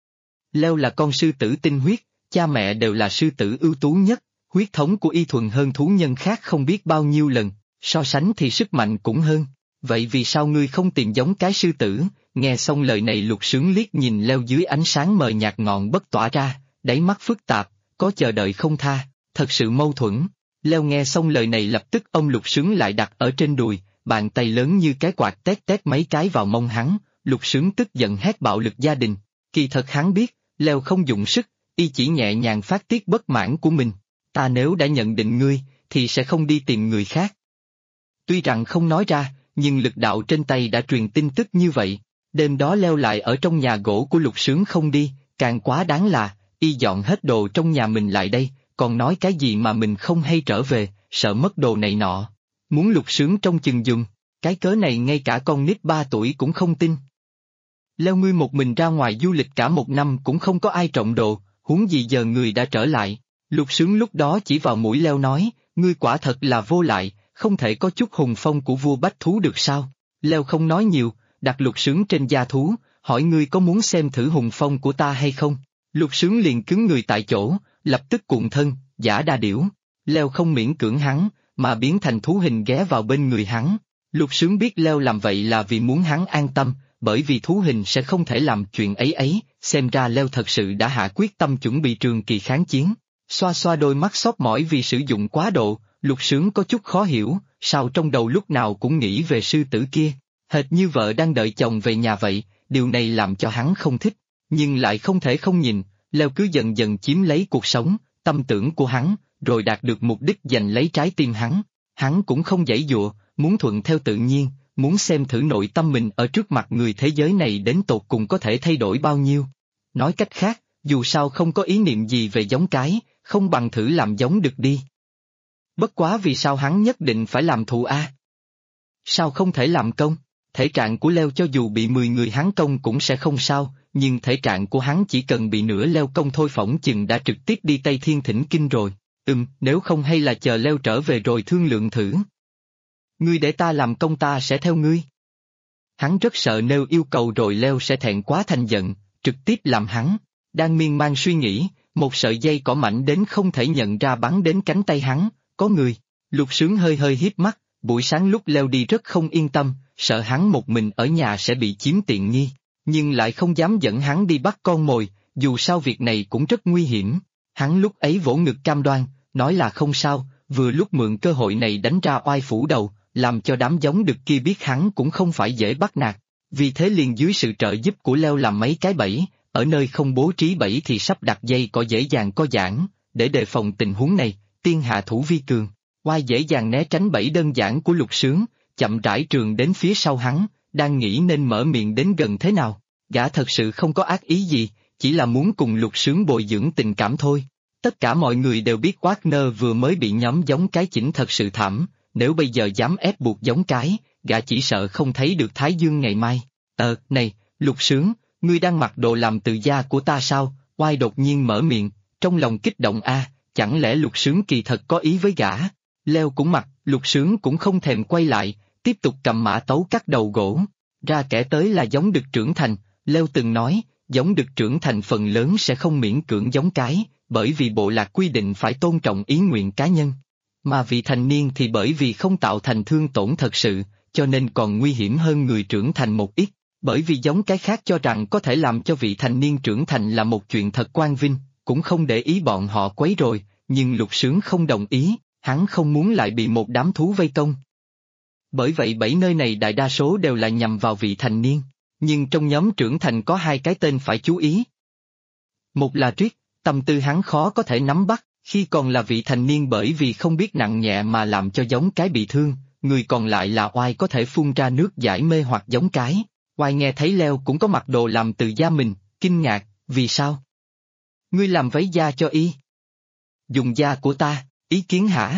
Leo là con sư tử tinh huyết, cha mẹ đều là sư tử ưu tú nhất, huyết thống của y thuần hơn thú nhân khác không biết bao nhiêu lần, so sánh thì sức mạnh cũng hơn. Vậy vì sao ngươi không tìm giống cái sư tử? Nghe xong lời này lục sướng liếc nhìn Leo dưới ánh sáng mờ nhạt ngọn bất tỏa ra, đáy mắt phức tạp, có chờ đợi không tha, thật sự mâu thuẫn. Leo nghe xong lời này lập tức ôm lục sướng lại đặt ở trên đùi, bàn tay lớn như cái quạt tét tét mấy cái vào mông hắn, lục sướng tức giận hét bạo lực gia đình. Kỳ thật hắn biết, Leo không dụng sức, y chỉ nhẹ nhàng phát tiết bất mãn của mình. Ta nếu đã nhận định ngươi, thì sẽ không đi tìm người khác. Tuy rằng không nói ra, nhưng lực đạo trên tay đã truyền tin tức như vậy. Đêm đó Leo lại ở trong nhà gỗ của lục sướng không đi, càng quá đáng là, y dọn hết đồ trong nhà mình lại đây, còn nói cái gì mà mình không hay trở về, sợ mất đồ này nọ. Muốn lục sướng trong chừng dùng, cái cớ này ngay cả con nít 3 tuổi cũng không tin. Leo ngươi một mình ra ngoài du lịch cả một năm cũng không có ai trộm đồ, huống gì giờ người đã trở lại. Lục sướng lúc đó chỉ vào mũi Leo nói, ngươi quả thật là vô lại, không thể có chút hùng phong của vua bách thú được sao? Leo không nói nhiều, đặt lục sướng trên da thú, hỏi ngươi có muốn xem thử hùng phong của ta hay không? Lục sướng liền cứng người tại chỗ, lập tức cuộn thân, giả đa điểu. Leo không miễn cưỡng hắn, mà biến thành thú hình ghé vào bên người hắn. Lục sướng biết Leo làm vậy là vì muốn hắn an tâm, bởi vì thú hình sẽ không thể làm chuyện ấy, xem ra Leo thật sự đã hạ quyết tâm chuẩn bị trường kỳ kháng chiến. Xoa xoa đôi mắt xót mỏi vì sử dụng quá độ, lục sướng có chút khó hiểu, sao trong đầu lúc nào cũng nghĩ về sư tử kia, hệt như vợ đang đợi chồng về nhà vậy, điều này làm cho hắn không thích, nhưng lại không thể không nhìn, Leo cứ dần dần chiếm lấy cuộc sống, tâm tưởng của hắn, rồi đạt được mục đích giành lấy trái tim hắn cũng không giãy giụa, muốn thuận theo tự nhiên, muốn xem thử nội tâm mình ở trước mặt người thế giới này đến tột cùng có thể thay đổi bao nhiêu. Nói cách khác, dù sao không có ý niệm gì về giống cái, không bằng thử làm giống đực đi. Bất quá vì sao hắn nhất định phải làm thù a? Sao không thể làm công? Thể trạng của Leo cho dù bị 10 người hắn công cũng sẽ không sao, nhưng thể trạng của hắn chỉ cần bị nửa Leo công thôi phỏng chừng đã trực tiếp đi Tây Thiên thỉnh kinh rồi. Nếu không hay là chờ Leo trở về rồi thương lượng thử. Ngươi để ta làm công ta sẽ theo ngươi. Hắn rất sợ nêu yêu cầu rồi Leo sẽ thẹn quá thành giận, trực tiếp làm hắn. Đang miên man suy nghĩ, một sợi dây cỏ mảnh đến không thể nhận ra bắn đến cánh tay hắn, có người. Lục sướng hơi híp mắt, buổi sáng lúc Leo đi rất không yên tâm, sợ hắn một mình ở nhà sẽ bị chiếm tiện nghi, nhưng lại không dám dẫn hắn đi bắt con mồi, dù sao việc này cũng rất nguy hiểm. Hắn lúc ấy vỗ ngực cam đoan, nói là không sao, vừa lúc mượn cơ hội này đánh ra oai phủ đầu, làm cho đám giống đực kia biết hắn cũng không phải dễ bắt nạt. Vì thế liền dưới sự trợ giúp của Leo làm mấy cái bẫy, ở nơi không bố trí bẫy thì sắp đặt dây cỏ dễ dàng co giãn, để đề phòng tình huống này, tiên hạ thủ vi cường. Oai dễ dàng né tránh bẫy đơn giản của lục sướng, chậm rãi trường đến phía sau hắn, đang nghĩ nên mở miệng đến gần thế nào. Gã thật sự không có ác ý gì, chỉ là muốn cùng lục sướng bồi dưỡng tình cảm thôi. Tất cả mọi người đều biết Wagner vừa mới bị nhóm giống cái chỉnh thật sự thảm, nếu bây giờ dám ép buộc giống cái, gã chỉ sợ không thấy được Thái Dương ngày mai. Này, lục sướng, ngươi đang mặc đồ làm từ da của ta sao? Oai đột nhiên mở miệng, trong lòng kích động chẳng lẽ Lục Sướng kỳ thật có ý với gã? Leo cũng mặc, Lục Sướng cũng không thèm quay lại, tiếp tục cầm mã tấu cắt đầu gỗ. Ra kẻ tới là giống đực trưởng thành, Leo từng nói, giống đực trưởng thành phần lớn sẽ không miễn cưỡng giống cái, bởi vì bộ lạc quy định phải tôn trọng ý nguyện cá nhân. Mà vị thành niên thì bởi vì không tạo thành thương tổn thật sự, cho nên còn nguy hiểm hơn người trưởng thành một ít, bởi vì giống cái khác cho rằng có thể làm cho vị thành niên trưởng thành là một chuyện thật quang vinh, cũng không để ý bọn họ quấy rối, nhưng Lục Sướng không đồng ý, hắn không muốn lại bị một đám thú vây công. Bởi vậy 7 nơi này đại đa số đều là nhằm vào vị thành niên, nhưng trong nhóm trưởng thành có 2 cái tên phải chú ý. Một là Triết, tâm tư hắn khó có thể nắm bắt, khi còn là vị thành niên bởi vì không biết nặng nhẹ mà làm cho giống cái bị thương, người còn lại là Oai có thể phun ra nước giải mê hoặc giống cái. Oai nghe thấy Leo cũng có mặc đồ làm từ da mình, kinh ngạc, vì sao? Ngươi làm váy da cho y? Dùng da của ta, ý kiến hả?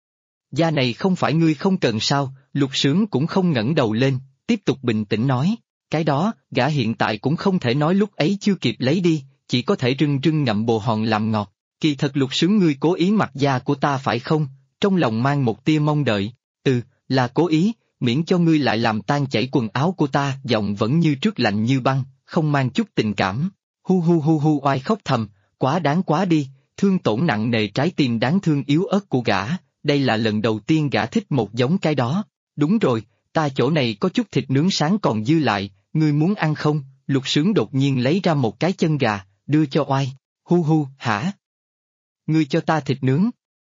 Da này không phải ngươi không cần sao? Lục Sướng cũng không ngẩng đầu lên, tiếp tục bình tĩnh nói, cái đó, gã hiện tại cũng không thể nói lúc ấy chưa kịp lấy đi, chỉ có thể rưng rưng ngậm bồ hòn làm ngọt. Kỳ thật Lục Sướng ngươi cố ý mặc da của ta phải không? Trong lòng mang một tia mong đợi, là cố ý, miễn cho ngươi lại làm tan chảy quần áo của ta. Giọng vẫn như trước lạnh như băng, không mang chút tình cảm. Hu hu hu hu. Oai khóc thầm, quá đáng quá đi, thương tổn nặng nề trái tim đáng thương yếu ớt của gã, đây là lần đầu tiên gã thích một giống cái đó. Đúng rồi, ta chỗ này có chút thịt nướng sáng còn dư lại, ngươi muốn ăn không? Lục Sướng đột nhiên lấy ra một cái chân gà, đưa cho Oai. Hu hu, hả? Ngươi cho ta thịt nướng?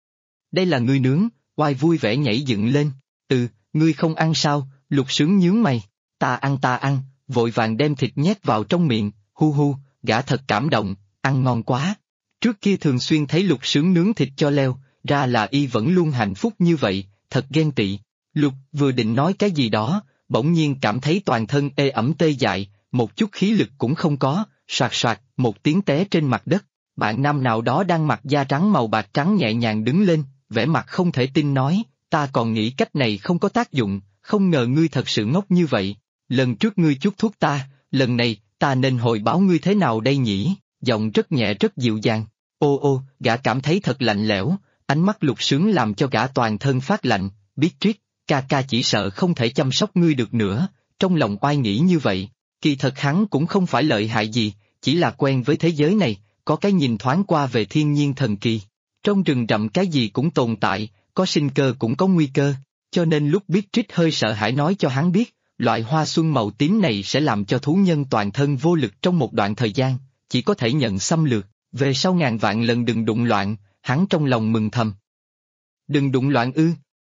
Đây là ngươi nướng. Oai vui vẻ nhảy dựng lên. Ngươi không ăn sao? Lục Sướng nhướng mày. Ta ăn, vội vàng đem thịt nhét vào trong miệng. Hu hu, gã thật cảm động, ăn ngon quá. Trước kia thường xuyên thấy Lục Sướng nướng thịt cho Leo, ra là y vẫn luôn hạnh phúc như vậy, thật ghen tị. Lục vừa định nói cái gì đó, bỗng nhiên cảm thấy toàn thân ê ẩm tê dại, một chút khí lực cũng không có, soạt soạt, một tiếng té trên mặt đất. Bạn nam nào đó đang mặc da trắng màu bạc trắng nhẹ nhàng đứng lên, vẻ mặt không thể tin nói, ta còn nghĩ cách này không có tác dụng, không ngờ ngươi thật sự ngốc như vậy. Lần trước ngươi chuốc thuốc ta, lần này, ta nên hồi báo ngươi thế nào đây nhỉ? Giọng rất nhẹ rất dịu dàng. Ô, gã cảm thấy thật lạnh lẽo, ánh mắt Lục Sướng làm cho gã toàn thân phát lạnh, biết triết, ca chỉ sợ không thể chăm sóc ngươi được nữa, trong lòng Oai nghĩ như vậy, kỳ thật hắn cũng không phải lợi hại gì, chỉ là quen với thế giới này, có cái nhìn thoáng qua về thiên nhiên thần kỳ. Trong rừng rậm cái gì cũng tồn tại, có sinh cơ cũng có nguy cơ, cho nên lúc biết Triết hơi sợ hãi nói cho hắn biết, loại hoa xuân màu tím này sẽ làm cho thú nhân toàn thân vô lực trong một đoạn thời gian, chỉ có thể nhận xâm lược, về sau ngàn vạn lần đừng đụng loạn, hắn trong lòng mừng thầm. Đừng đụng loạn ư?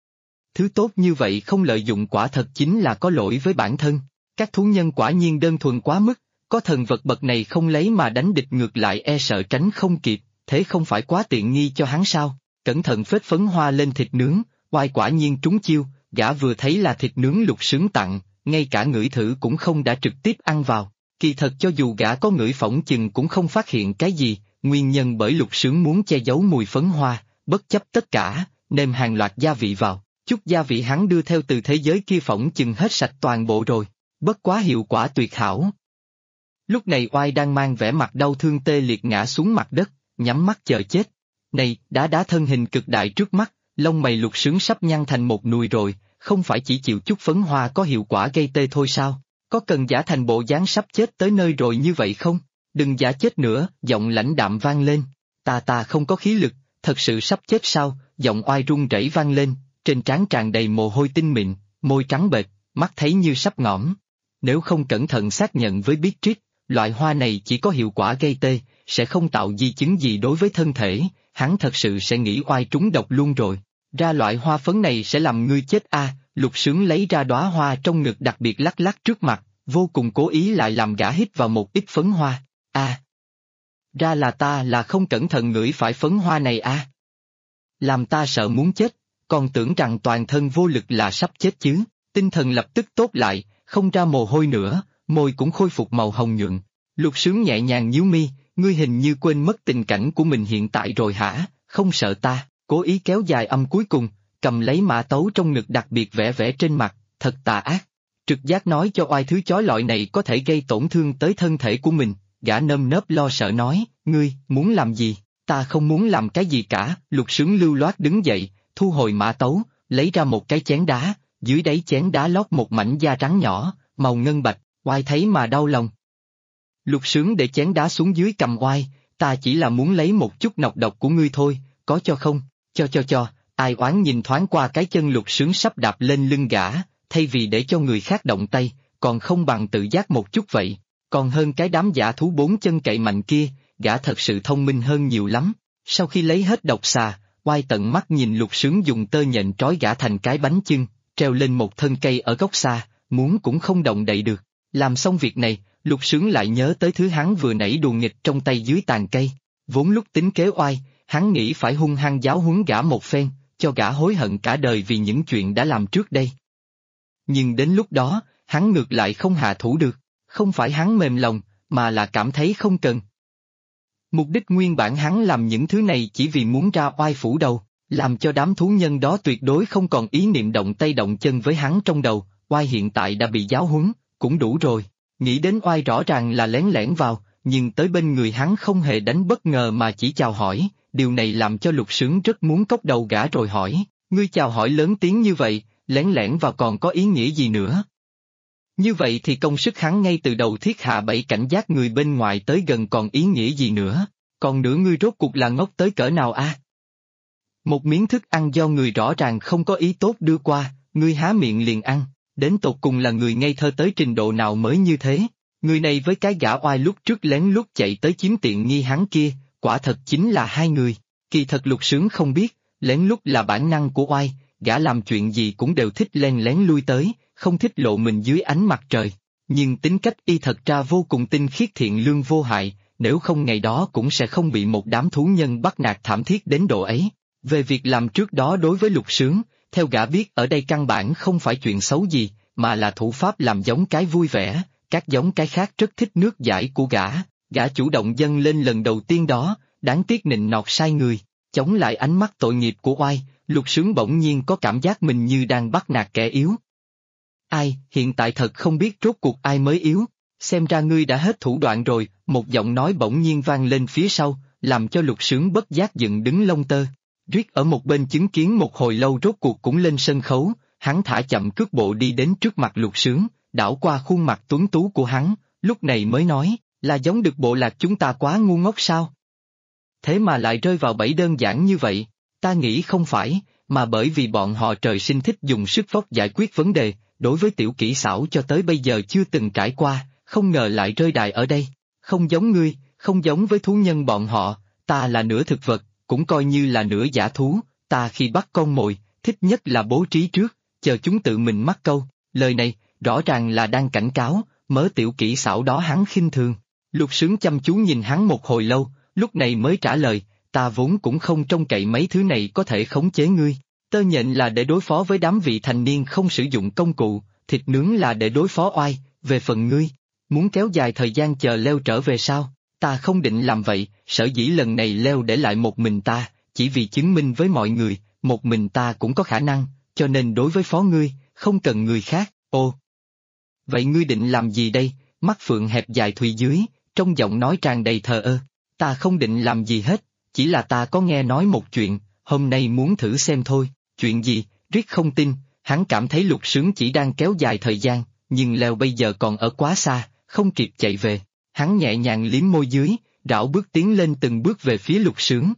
Thứ tốt như vậy không lợi dụng quả thật chính là có lỗi với bản thân, các thú nhân quả nhiên đơn thuần quá mức, có thần vật bậc này không lấy mà đánh địch ngược lại e sợ tránh không kịp, thế không phải quá tiện nghi cho hắn sao? Cẩn thận phết phấn hoa lên thịt nướng, Oai quả nhiên trúng chiêu, gã vừa thấy là thịt nướng Lục Sướng tặng, ngay cả ngửi thử cũng không đã trực tiếp ăn vào. Kỳ thật cho dù gã có ngửi phỏng chừng cũng không phát hiện cái gì, nguyên nhân bởi Lục Sướng muốn che giấu mùi phấn hoa, bất chấp tất cả, nêm hàng loạt gia vị vào, chút gia vị hắn đưa theo từ thế giới kia phỏng chừng hết sạch toàn bộ rồi, bất quá hiệu quả tuyệt hảo. Lúc này Oai đang mang vẻ mặt đau thương tê liệt ngã xuống mặt đất, nhắm mắt chờ chết. Này, đá thân hình cực đại trước mắt, lông mày Lục Sướng sắp nhăn thành một nùi rồi, không phải chỉ chịu chút phấn hoa có hiệu quả gây tê thôi sao? Có cần giả thành bộ dáng sắp chết tới nơi rồi như vậy không? Đừng giả chết nữa, giọng lãnh đạm vang lên. Ta không có khí lực, thật sự sắp chết sao? Giọng Oai run rẩy vang lên, trên trán tràn đầy mồ hôi tinh mịn, môi trắng bệch, mắt thấy như sắp ngõm. Nếu không cẩn thận xác nhận với biết triết, loại hoa này chỉ có hiệu quả gây tê, sẽ không tạo di chứng gì đối với thân thể, hắn thật sự sẽ nghĩ Oai trúng độc luôn rồi. Ra loại hoa phấn này sẽ làm ngươi chết Lục Sướng lấy ra đóa hoa trong ngực đặc biệt lắc lắc trước mặt, vô cùng cố ý lại làm gã hít vào một ít phấn hoa. Ra là ta là không cẩn thận ngửi phải phấn hoa này Làm ta sợ muốn chết, còn tưởng rằng toàn thân vô lực là sắp chết chứ, tinh thần lập tức tốt lại, không ra mồ hôi nữa, môi cũng khôi phục màu hồng nhuận. Lục Sướng nhẹ nhàng nhíu mi, ngươi hình như quên mất tình cảnh của mình hiện tại rồi hả, không sợ ta, cố ý kéo dài âm cuối cùng, cầm lấy mã tấu trong ngực đặc biệt vẽ trên mặt, thật tà ác. trực giác nói cho oai thứ chói lọi này có thể gây tổn thương tới thân thể của mình, gã nơm nớp lo sợ nói, ngươi, muốn làm gì? Ta không muốn làm cái gì cả. Lục Sướng lưu loát đứng dậy, thu hồi mã tấu, lấy ra một cái chén đá, dưới đáy chén đá lót một mảnh da trắng nhỏ, màu ngân bạch, oai thấy mà đau lòng. Lục Sướng để chén đá xuống dưới cầm oai, ta chỉ là muốn lấy một chút nọc độc của ngươi thôi, có cho không? Cho. Ai oán nhìn thoáng qua cái chân Lục Sướng sắp đạp lên lưng gã, thay vì để cho người khác động tay, còn không bằng tự giác một chút vậy, còn hơn cái đám dã thú bốn chân cậy mạnh kia, gã thật sự thông minh hơn nhiều lắm. Sau khi lấy hết độc xà, oai tận mắt nhìn Lục Sướng dùng tơ nhện trói gã thành cái bánh chưng, treo lên một thân cây ở góc xa, muốn cũng không động đậy được. Làm xong việc này, Lục Sướng lại nhớ tới thứ hắn vừa nãy đùa nghịch trong tay dưới tàn cây, vốn lúc tính kế oai, hắn nghĩ phải hung hăng giáo huấn gã một phen, cho gã hối hận cả đời vì những chuyện đã làm trước đây. Nhưng đến lúc đó, hắn ngược lại không hạ thủ được, không phải hắn mềm lòng, mà là cảm thấy không cần. Mục đích nguyên bản hắn làm những thứ này chỉ vì muốn ra oai phủ đầu, làm cho đám thú nhân đó tuyệt đối không còn ý niệm động tay động chân với hắn trong đầu, oai hiện tại đã bị giáo huấn, cũng đủ rồi. Nghĩ đến oai rõ ràng là lén lẻn vào, nhưng tới bên người hắn không hề đánh bất ngờ mà chỉ chào hỏi, điều này làm cho Lục Sướng rất muốn cốc đầu gã rồi hỏi, ngươi chào hỏi lớn tiếng như vậy, lén lẻn vào còn có ý nghĩa gì nữa? Như vậy thì công sức hắn ngay từ đầu thiết hạ bẫy cảnh giác người bên ngoài tới gần còn ý nghĩa gì nữa, còn nữa ngươi rốt cuộc là ngốc tới cỡ nào a? Một miếng thức ăn do người rõ ràng không có ý tốt đưa qua, ngươi há miệng liền ăn, đến tột cùng là người ngây thơ tới trình độ nào mới như thế? Người này với cái gã oai lúc trước lén lút chạy tới chiếm tiện nghi hắn kia, quả thật chính là hai người. Kỳ thật Lục Sướng không biết, lén lút là bản năng của oai, gã làm chuyện gì cũng đều thích len lén lui tới, không thích lộ mình dưới ánh mặt trời. Nhưng tính cách y thật ra vô cùng tinh khiết thiện lương vô hại, nếu không ngày đó cũng sẽ không bị một đám thú nhân bắt nạt thảm thiết đến độ ấy. Về việc làm trước đó đối với Lục Sướng, theo gã biết ở đây căn bản không phải chuyện xấu gì, mà là thủ pháp làm giống cái vui vẻ, các giống cái khác rất thích nước giải của gã chủ động dâng lên lần đầu tiên đó, đáng tiếc nịnh nọt sai người, chống lại ánh mắt tội nghiệp của oai, Lục Sướng bỗng nhiên có cảm giác mình như đang bắt nạt kẻ yếu. Ai, hiện tại thật không biết rốt cuộc ai mới yếu, xem ra ngươi đã hết thủ đoạn rồi, một giọng nói bỗng nhiên vang lên phía sau, làm cho Lục Sướng bất giác dựng đứng lông tơ. Riết ở một bên chứng kiến một hồi lâu rốt cuộc cũng lên sân khấu, hắn thả chậm cước bộ đi đến trước mặt Lục Sướng, đảo qua khuôn mặt tuấn tú của hắn, lúc này mới nói, là giống được bộ lạc chúng ta quá ngu ngốc sao? Thế mà lại rơi vào bẫy đơn giản như vậy, ta nghĩ không phải, mà bởi vì bọn họ trời sinh thích dùng sức vóc giải quyết vấn đề, đối với tiểu kỹ xảo cho tới bây giờ chưa từng trải qua, không ngờ lại rơi đài ở đây, không giống ngươi, không giống với thú nhân bọn họ, ta là nửa thực vật, cũng coi như là nửa dã thú, ta khi bắt con mồi, thích nhất là bố trí trước, chờ chúng tự mình mắc câu, lời này, rõ ràng là đang cảnh cáo, mớ tiểu kỹ xảo đó hắn khinh thường. Lục Sướng chăm chú nhìn hắn một hồi lâu, lúc này mới trả lời, ta vốn cũng không trông cậy mấy thứ này có thể khống chế ngươi. Tơ nhện là để đối phó với đám vị thành niên không sử dụng công cụ, thịt nướng là để đối phó oai, về phần ngươi, muốn kéo dài thời gian chờ leo trở về sao? Ta không định làm vậy, sở dĩ lần này leo để lại một mình ta, chỉ vì chứng minh với mọi người, một mình ta cũng có khả năng, cho nên đối với phó ngươi, không cần người khác, ô. Vậy ngươi định làm gì đây? Mắt phượng hẹp dài thùy dưới, trong giọng nói tràn đầy thờ ơ, ta không định làm gì hết, chỉ là ta có nghe nói một chuyện, hôm nay muốn thử xem thôi. Chuyện gì? Riết không tin, hắn cảm thấy Lục Sướng chỉ đang kéo dài thời gian, nhưng leo bây giờ còn ở quá xa, không kịp chạy về. Hắn nhẹ nhàng liếm môi dưới, rảo bước tiến lên từng bước về phía Lục Sướng.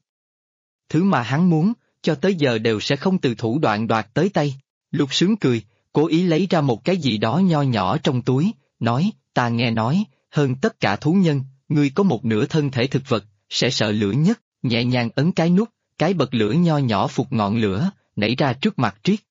Thứ mà hắn muốn, cho tới giờ đều sẽ không từ thủ đoạn đoạt tới tay. Lục Sướng cười, cố ý lấy ra một cái gì đó nho nhỏ trong túi, nói, ta nghe nói, hơn tất cả thú nhân, ngươi có một nửa thân thể thực vật, sẽ sợ lửa nhất, nhẹ nhàng ấn cái nút, cái bật lửa nho nhỏ phục ngọn lửa, nảy ra trước mặt Triết.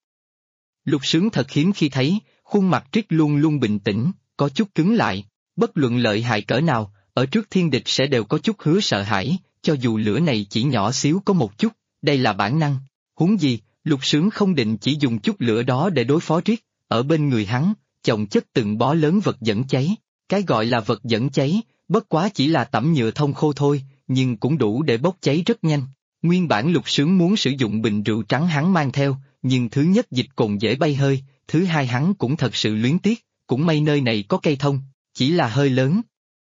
Lục Sướng thật hiếm khi thấy, khuôn mặt Triết luôn luôn bình tĩnh, có chút cứng lại, bất luận lợi hại cỡ nào, ở trước thiên địch sẽ đều có chút hứa sợ hãi, cho dù lửa này chỉ nhỏ xíu có một chút, đây là bản năng. Huống gì, Lục Sướng không định chỉ dùng chút lửa đó để đối phó Triết, ở bên người hắn, chồng chất từng bó lớn vật dẫn cháy. Cái gọi là vật dẫn cháy, bất quá chỉ là tẩm nhựa thông khô thôi, nhưng cũng đủ để bốc cháy rất nhanh. Nguyên bản Lục Sướng muốn sử dụng bình rượu trắng hắn mang theo, nhưng thứ nhất dịch cồn dễ bay hơi, thứ hai hắn cũng thật sự luyến tiếc, cũng may nơi này có cây thông, chỉ là hơi lớn.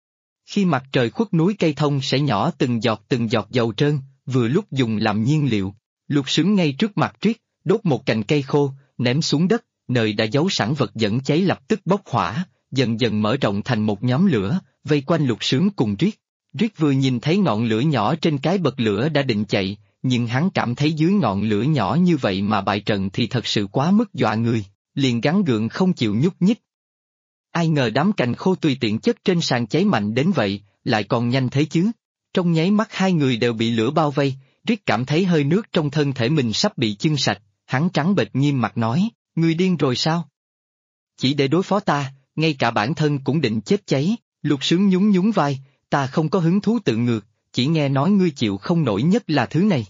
Khi mặt trời khuất núi cây thông sẽ nhỏ từng giọt dầu trơn, vừa lúc dùng làm nhiên liệu. Lục Xứng ngay trước mặt Triết, đốt một cành cây khô, ném xuống đất, nơi đã giấu sẵn vật dẫn cháy lập tức bốc hỏa, dần dần mở rộng thành một nhóm lửa, vây quanh Lục Xứng cùng Triết. Triết vừa nhìn thấy ngọn lửa nhỏ trên cái bật lửa đã định chạy, nhưng hắn cảm thấy dưới ngọn lửa nhỏ như vậy mà bại trận thì thật sự quá mức dọa người, liền gắng gượng không chịu nhúc nhích. Ai ngờ đám cành khô tùy tiện chất trên sàn cháy mạnh đến vậy, lại còn nhanh thế chứ. Trong nháy mắt hai người đều bị lửa bao vây, Triết cảm thấy hơi nước trong thân thể mình sắp bị chưng sạch, hắn trắng bệch nghiêm mặt nói, ngươi điên rồi sao? Chỉ để đối phó ta, ngay cả bản thân cũng định chết cháy. Lục Xứng nhún nhún vai, ta không có hứng thú tự ngược, chỉ nghe nói ngươi chịu không nổi nhất là thứ này.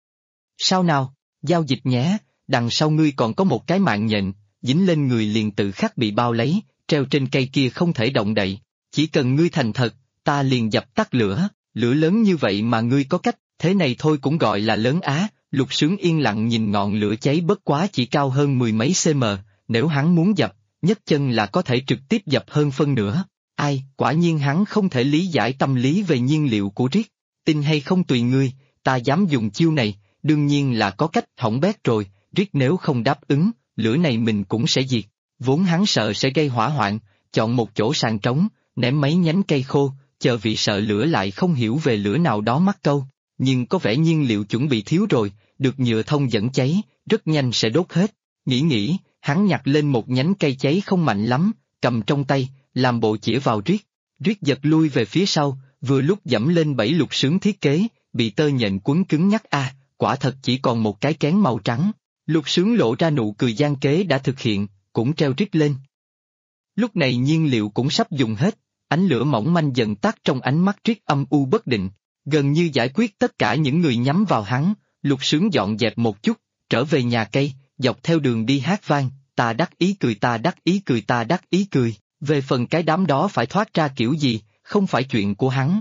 Sao nào, giao dịch nhé, đằng sau ngươi còn có một cái mạng nhện, dính lên người liền tự khắc bị bao lấy, treo trên cây kia không thể động đậy, chỉ cần ngươi thành thật, ta liền dập tắt lửa, lửa lớn như vậy mà ngươi có cách, thế này thôi cũng gọi là lớn á. Lục Xứng yên lặng nhìn ngọn lửa cháy bất quá chỉ cao hơn mười mấy cm, nếu hắn muốn dập, nhấc chân là có thể trực tiếp dập hơn phân nửa. Ai, quả nhiên hắn không thể lý giải tâm lý về nhiên liệu của Triết. Tin hay không tùy ngươi, ta dám dùng chiêu này, đương nhiên là có cách. Hỏng bét rồi, Triết nếu không đáp ứng, lửa này mình cũng sẽ diệt. Vốn hắn sợ sẽ gây hỏa hoạn, chọn một chỗ sàn trống, ném mấy nhánh cây khô, chờ vì sợ lửa lại không hiểu về lửa nào đó mắc câu. Nhưng có vẻ nhiên liệu chuẩn bị thiếu rồi, được nhựa thông dẫn cháy, rất nhanh sẽ đốt hết. Nghĩ, hắn nhặt lên một nhánh cây cháy không mạnh lắm, cầm trong tay, làm bộ chĩa vào Triết. Triết giật lui về phía sau, vừa lúc dẫm lên bẫy Lục Xứng thiết kế, bị tơ nhện quấn cứng nhắc quả thật chỉ còn một cái kén màu trắng. Lục Xứng lộ ra nụ cười gian kế đã thực hiện, cũng treo Triết lên. Lúc này nhiên liệu cũng sắp dùng hết, ánh lửa mỏng manh dần tắt trong ánh mắt Triết âm u bất định, gần như giải quyết tất cả những người nhắm vào hắn. Lục Xứng dọn dẹp một chút, trở về nhà cây, dọc theo đường đi hát vang, ta đắc ý cười ta đắc ý cười ta đắc ý cười. Về phần cái đám đó phải thoát ra kiểu gì, không phải chuyện của hắn.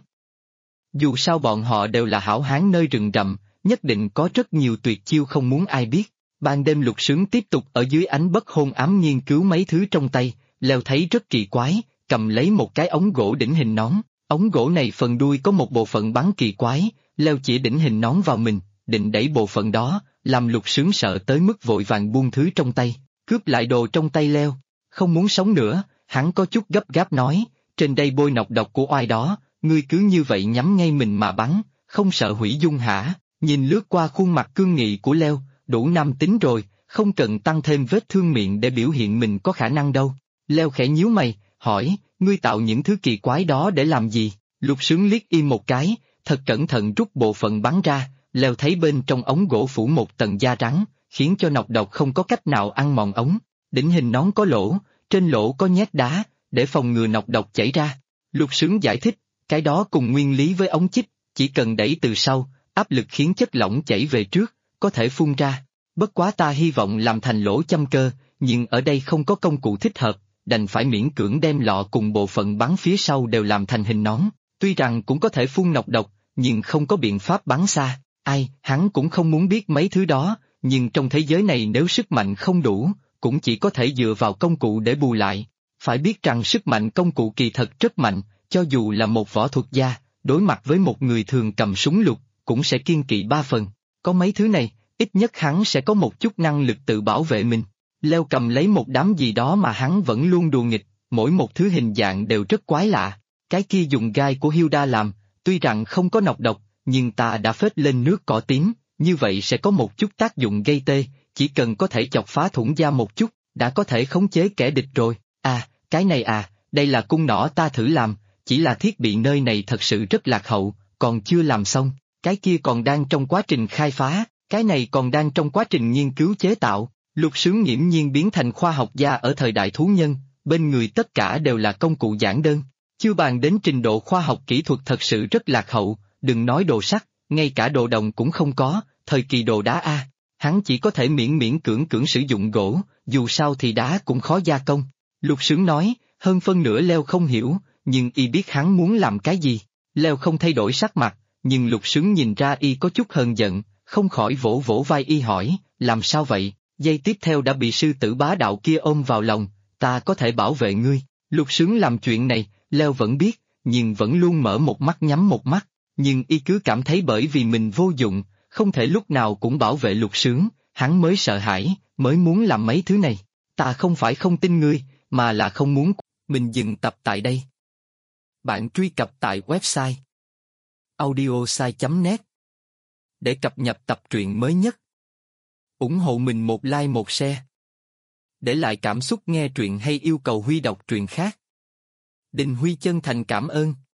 Dù sao bọn họ đều là hảo hán nơi rừng rậm, nhất định có rất nhiều tuyệt chiêu không muốn ai biết. Ban đêm Lục Xứng tiếp tục ở dưới ánh bất hôn ám nghiên cứu mấy thứ trong tay, Leo thấy rất kỳ quái, cầm lấy một cái ống gỗ đỉnh hình nón. Ống gỗ này phần đuôi có một bộ phận bắn kỳ quái, Leo chỉ đỉnh hình nón vào mình, định đẩy bộ phận đó, làm Lục Xứng sợ tới mức vội vàng buông thứ trong tay, cướp lại đồ trong tay Leo. Không muốn sống nữa, hắn có chút gấp gáp nói, trên đây bôi nọc độc của oai đó, ngươi cứ như vậy nhắm ngay mình mà bắn, không sợ hủy dung hả? Nhìn lướt qua khuôn mặt cương nghị của Leo, đủ nam tính rồi, không cần tăng thêm vết thương miệng để biểu hiện mình có khả năng đâu. Leo khẽ nhíu mày, hỏi, ngươi tạo những thứ kỳ quái đó để làm gì? Lục Xứng liếc im một cái, thật cẩn thận rút bộ phận bắn ra, Leo thấy bên trong ống gỗ phủ một tầng da rắn, khiến cho nọc độc không có cách nào ăn mòn ống. Đỉnh hình nón có lỗ, trên lỗ có nhát đá, để phòng ngừa nọc độc chảy ra. Lục Xứng giải thích, cái đó cùng nguyên lý với ống chích, chỉ cần đẩy từ sau, áp lực khiến chất lỏng chảy về trước, có thể phun ra. Bất quá ta hy vọng làm thành lỗ châm cơ, nhưng ở đây không có công cụ thích hợp, đành phải miễn cưỡng đem lọ cùng bộ phận bắn phía sau đều làm thành hình nón. Tuy rằng cũng có thể phun nọc độc, nhưng không có biện pháp bắn xa. Ai, hắn cũng không muốn biết mấy thứ đó, nhưng trong thế giới này nếu sức mạnh không đủ, cũng chỉ có thể dựa vào công cụ để bù lại. Phải biết rằng sức mạnh công cụ kỳ thật rất mạnh, cho dù là một võ thuật gia, đối mặt với một người thường cầm súng lục, cũng sẽ kiêng kỵ ba phần. Có mấy thứ này, ít nhất hắn sẽ có một chút năng lực tự bảo vệ mình. Leo cầm lấy một đám gì đó mà hắn vẫn luôn đùa nghịch, mỗi một thứ hình dạng đều rất quái lạ. Cái kia dùng gai của Hilda làm, tuy rằng không có nọc độc, nhưng ta đã phết lên nước cỏ tím, như vậy sẽ có một chút tác dụng gây tê, chỉ cần có thể chọc phá thủng da một chút, đã có thể khống chế kẻ địch rồi. Cái này đây là cung nỏ ta thử làm, chỉ là thiết bị nơi này thật sự rất lạc hậu, còn chưa làm xong, cái kia còn đang trong quá trình khai phá, cái này còn đang trong quá trình nghiên cứu chế tạo. Lục Xứng nghiễm nhiên biến thành khoa học gia ở thời đại thú nhân, bên người tất cả đều là công cụ giản đơn, chưa bàn đến trình độ khoa học kỹ thuật thật sự rất lạc hậu, đừng nói đồ sắt, ngay cả đồ đồng cũng không có, thời kỳ đồ đá hắn chỉ có thể miễn cưỡng sử dụng gỗ, dù sao thì đá cũng khó gia công. Lục Xứng nói, hơn phân nửa Leo không hiểu, nhưng y biết hắn muốn làm cái gì. Leo không thay đổi sắc mặt, nhưng Lục Xứng nhìn ra y có chút hờn giận, không khỏi vỗ vai y hỏi, làm sao vậy? Giây tiếp theo đã bị sư tử bá đạo kia ôm vào lòng, ta có thể bảo vệ ngươi. Lục Sướng làm chuyện này, Leo vẫn biết, nhưng vẫn luôn mở một mắt nhắm một mắt, nhưng y cứ cảm thấy bởi vì mình vô dụng, không thể lúc nào cũng bảo vệ Lục Sướng, hắn mới sợ hãi, mới muốn làm mấy thứ này. Ta không phải không tin ngươi, mà là không muốn. Mình dừng tập tại đây. Bạn truy cập tại website audiosai.net để cập nhật tập truyện mới nhất. Ủng hộ mình một like một share. Để lại cảm xúc nghe truyện hay yêu cầu Huy đọc truyện khác. Đình Huy chân thành cảm ơn.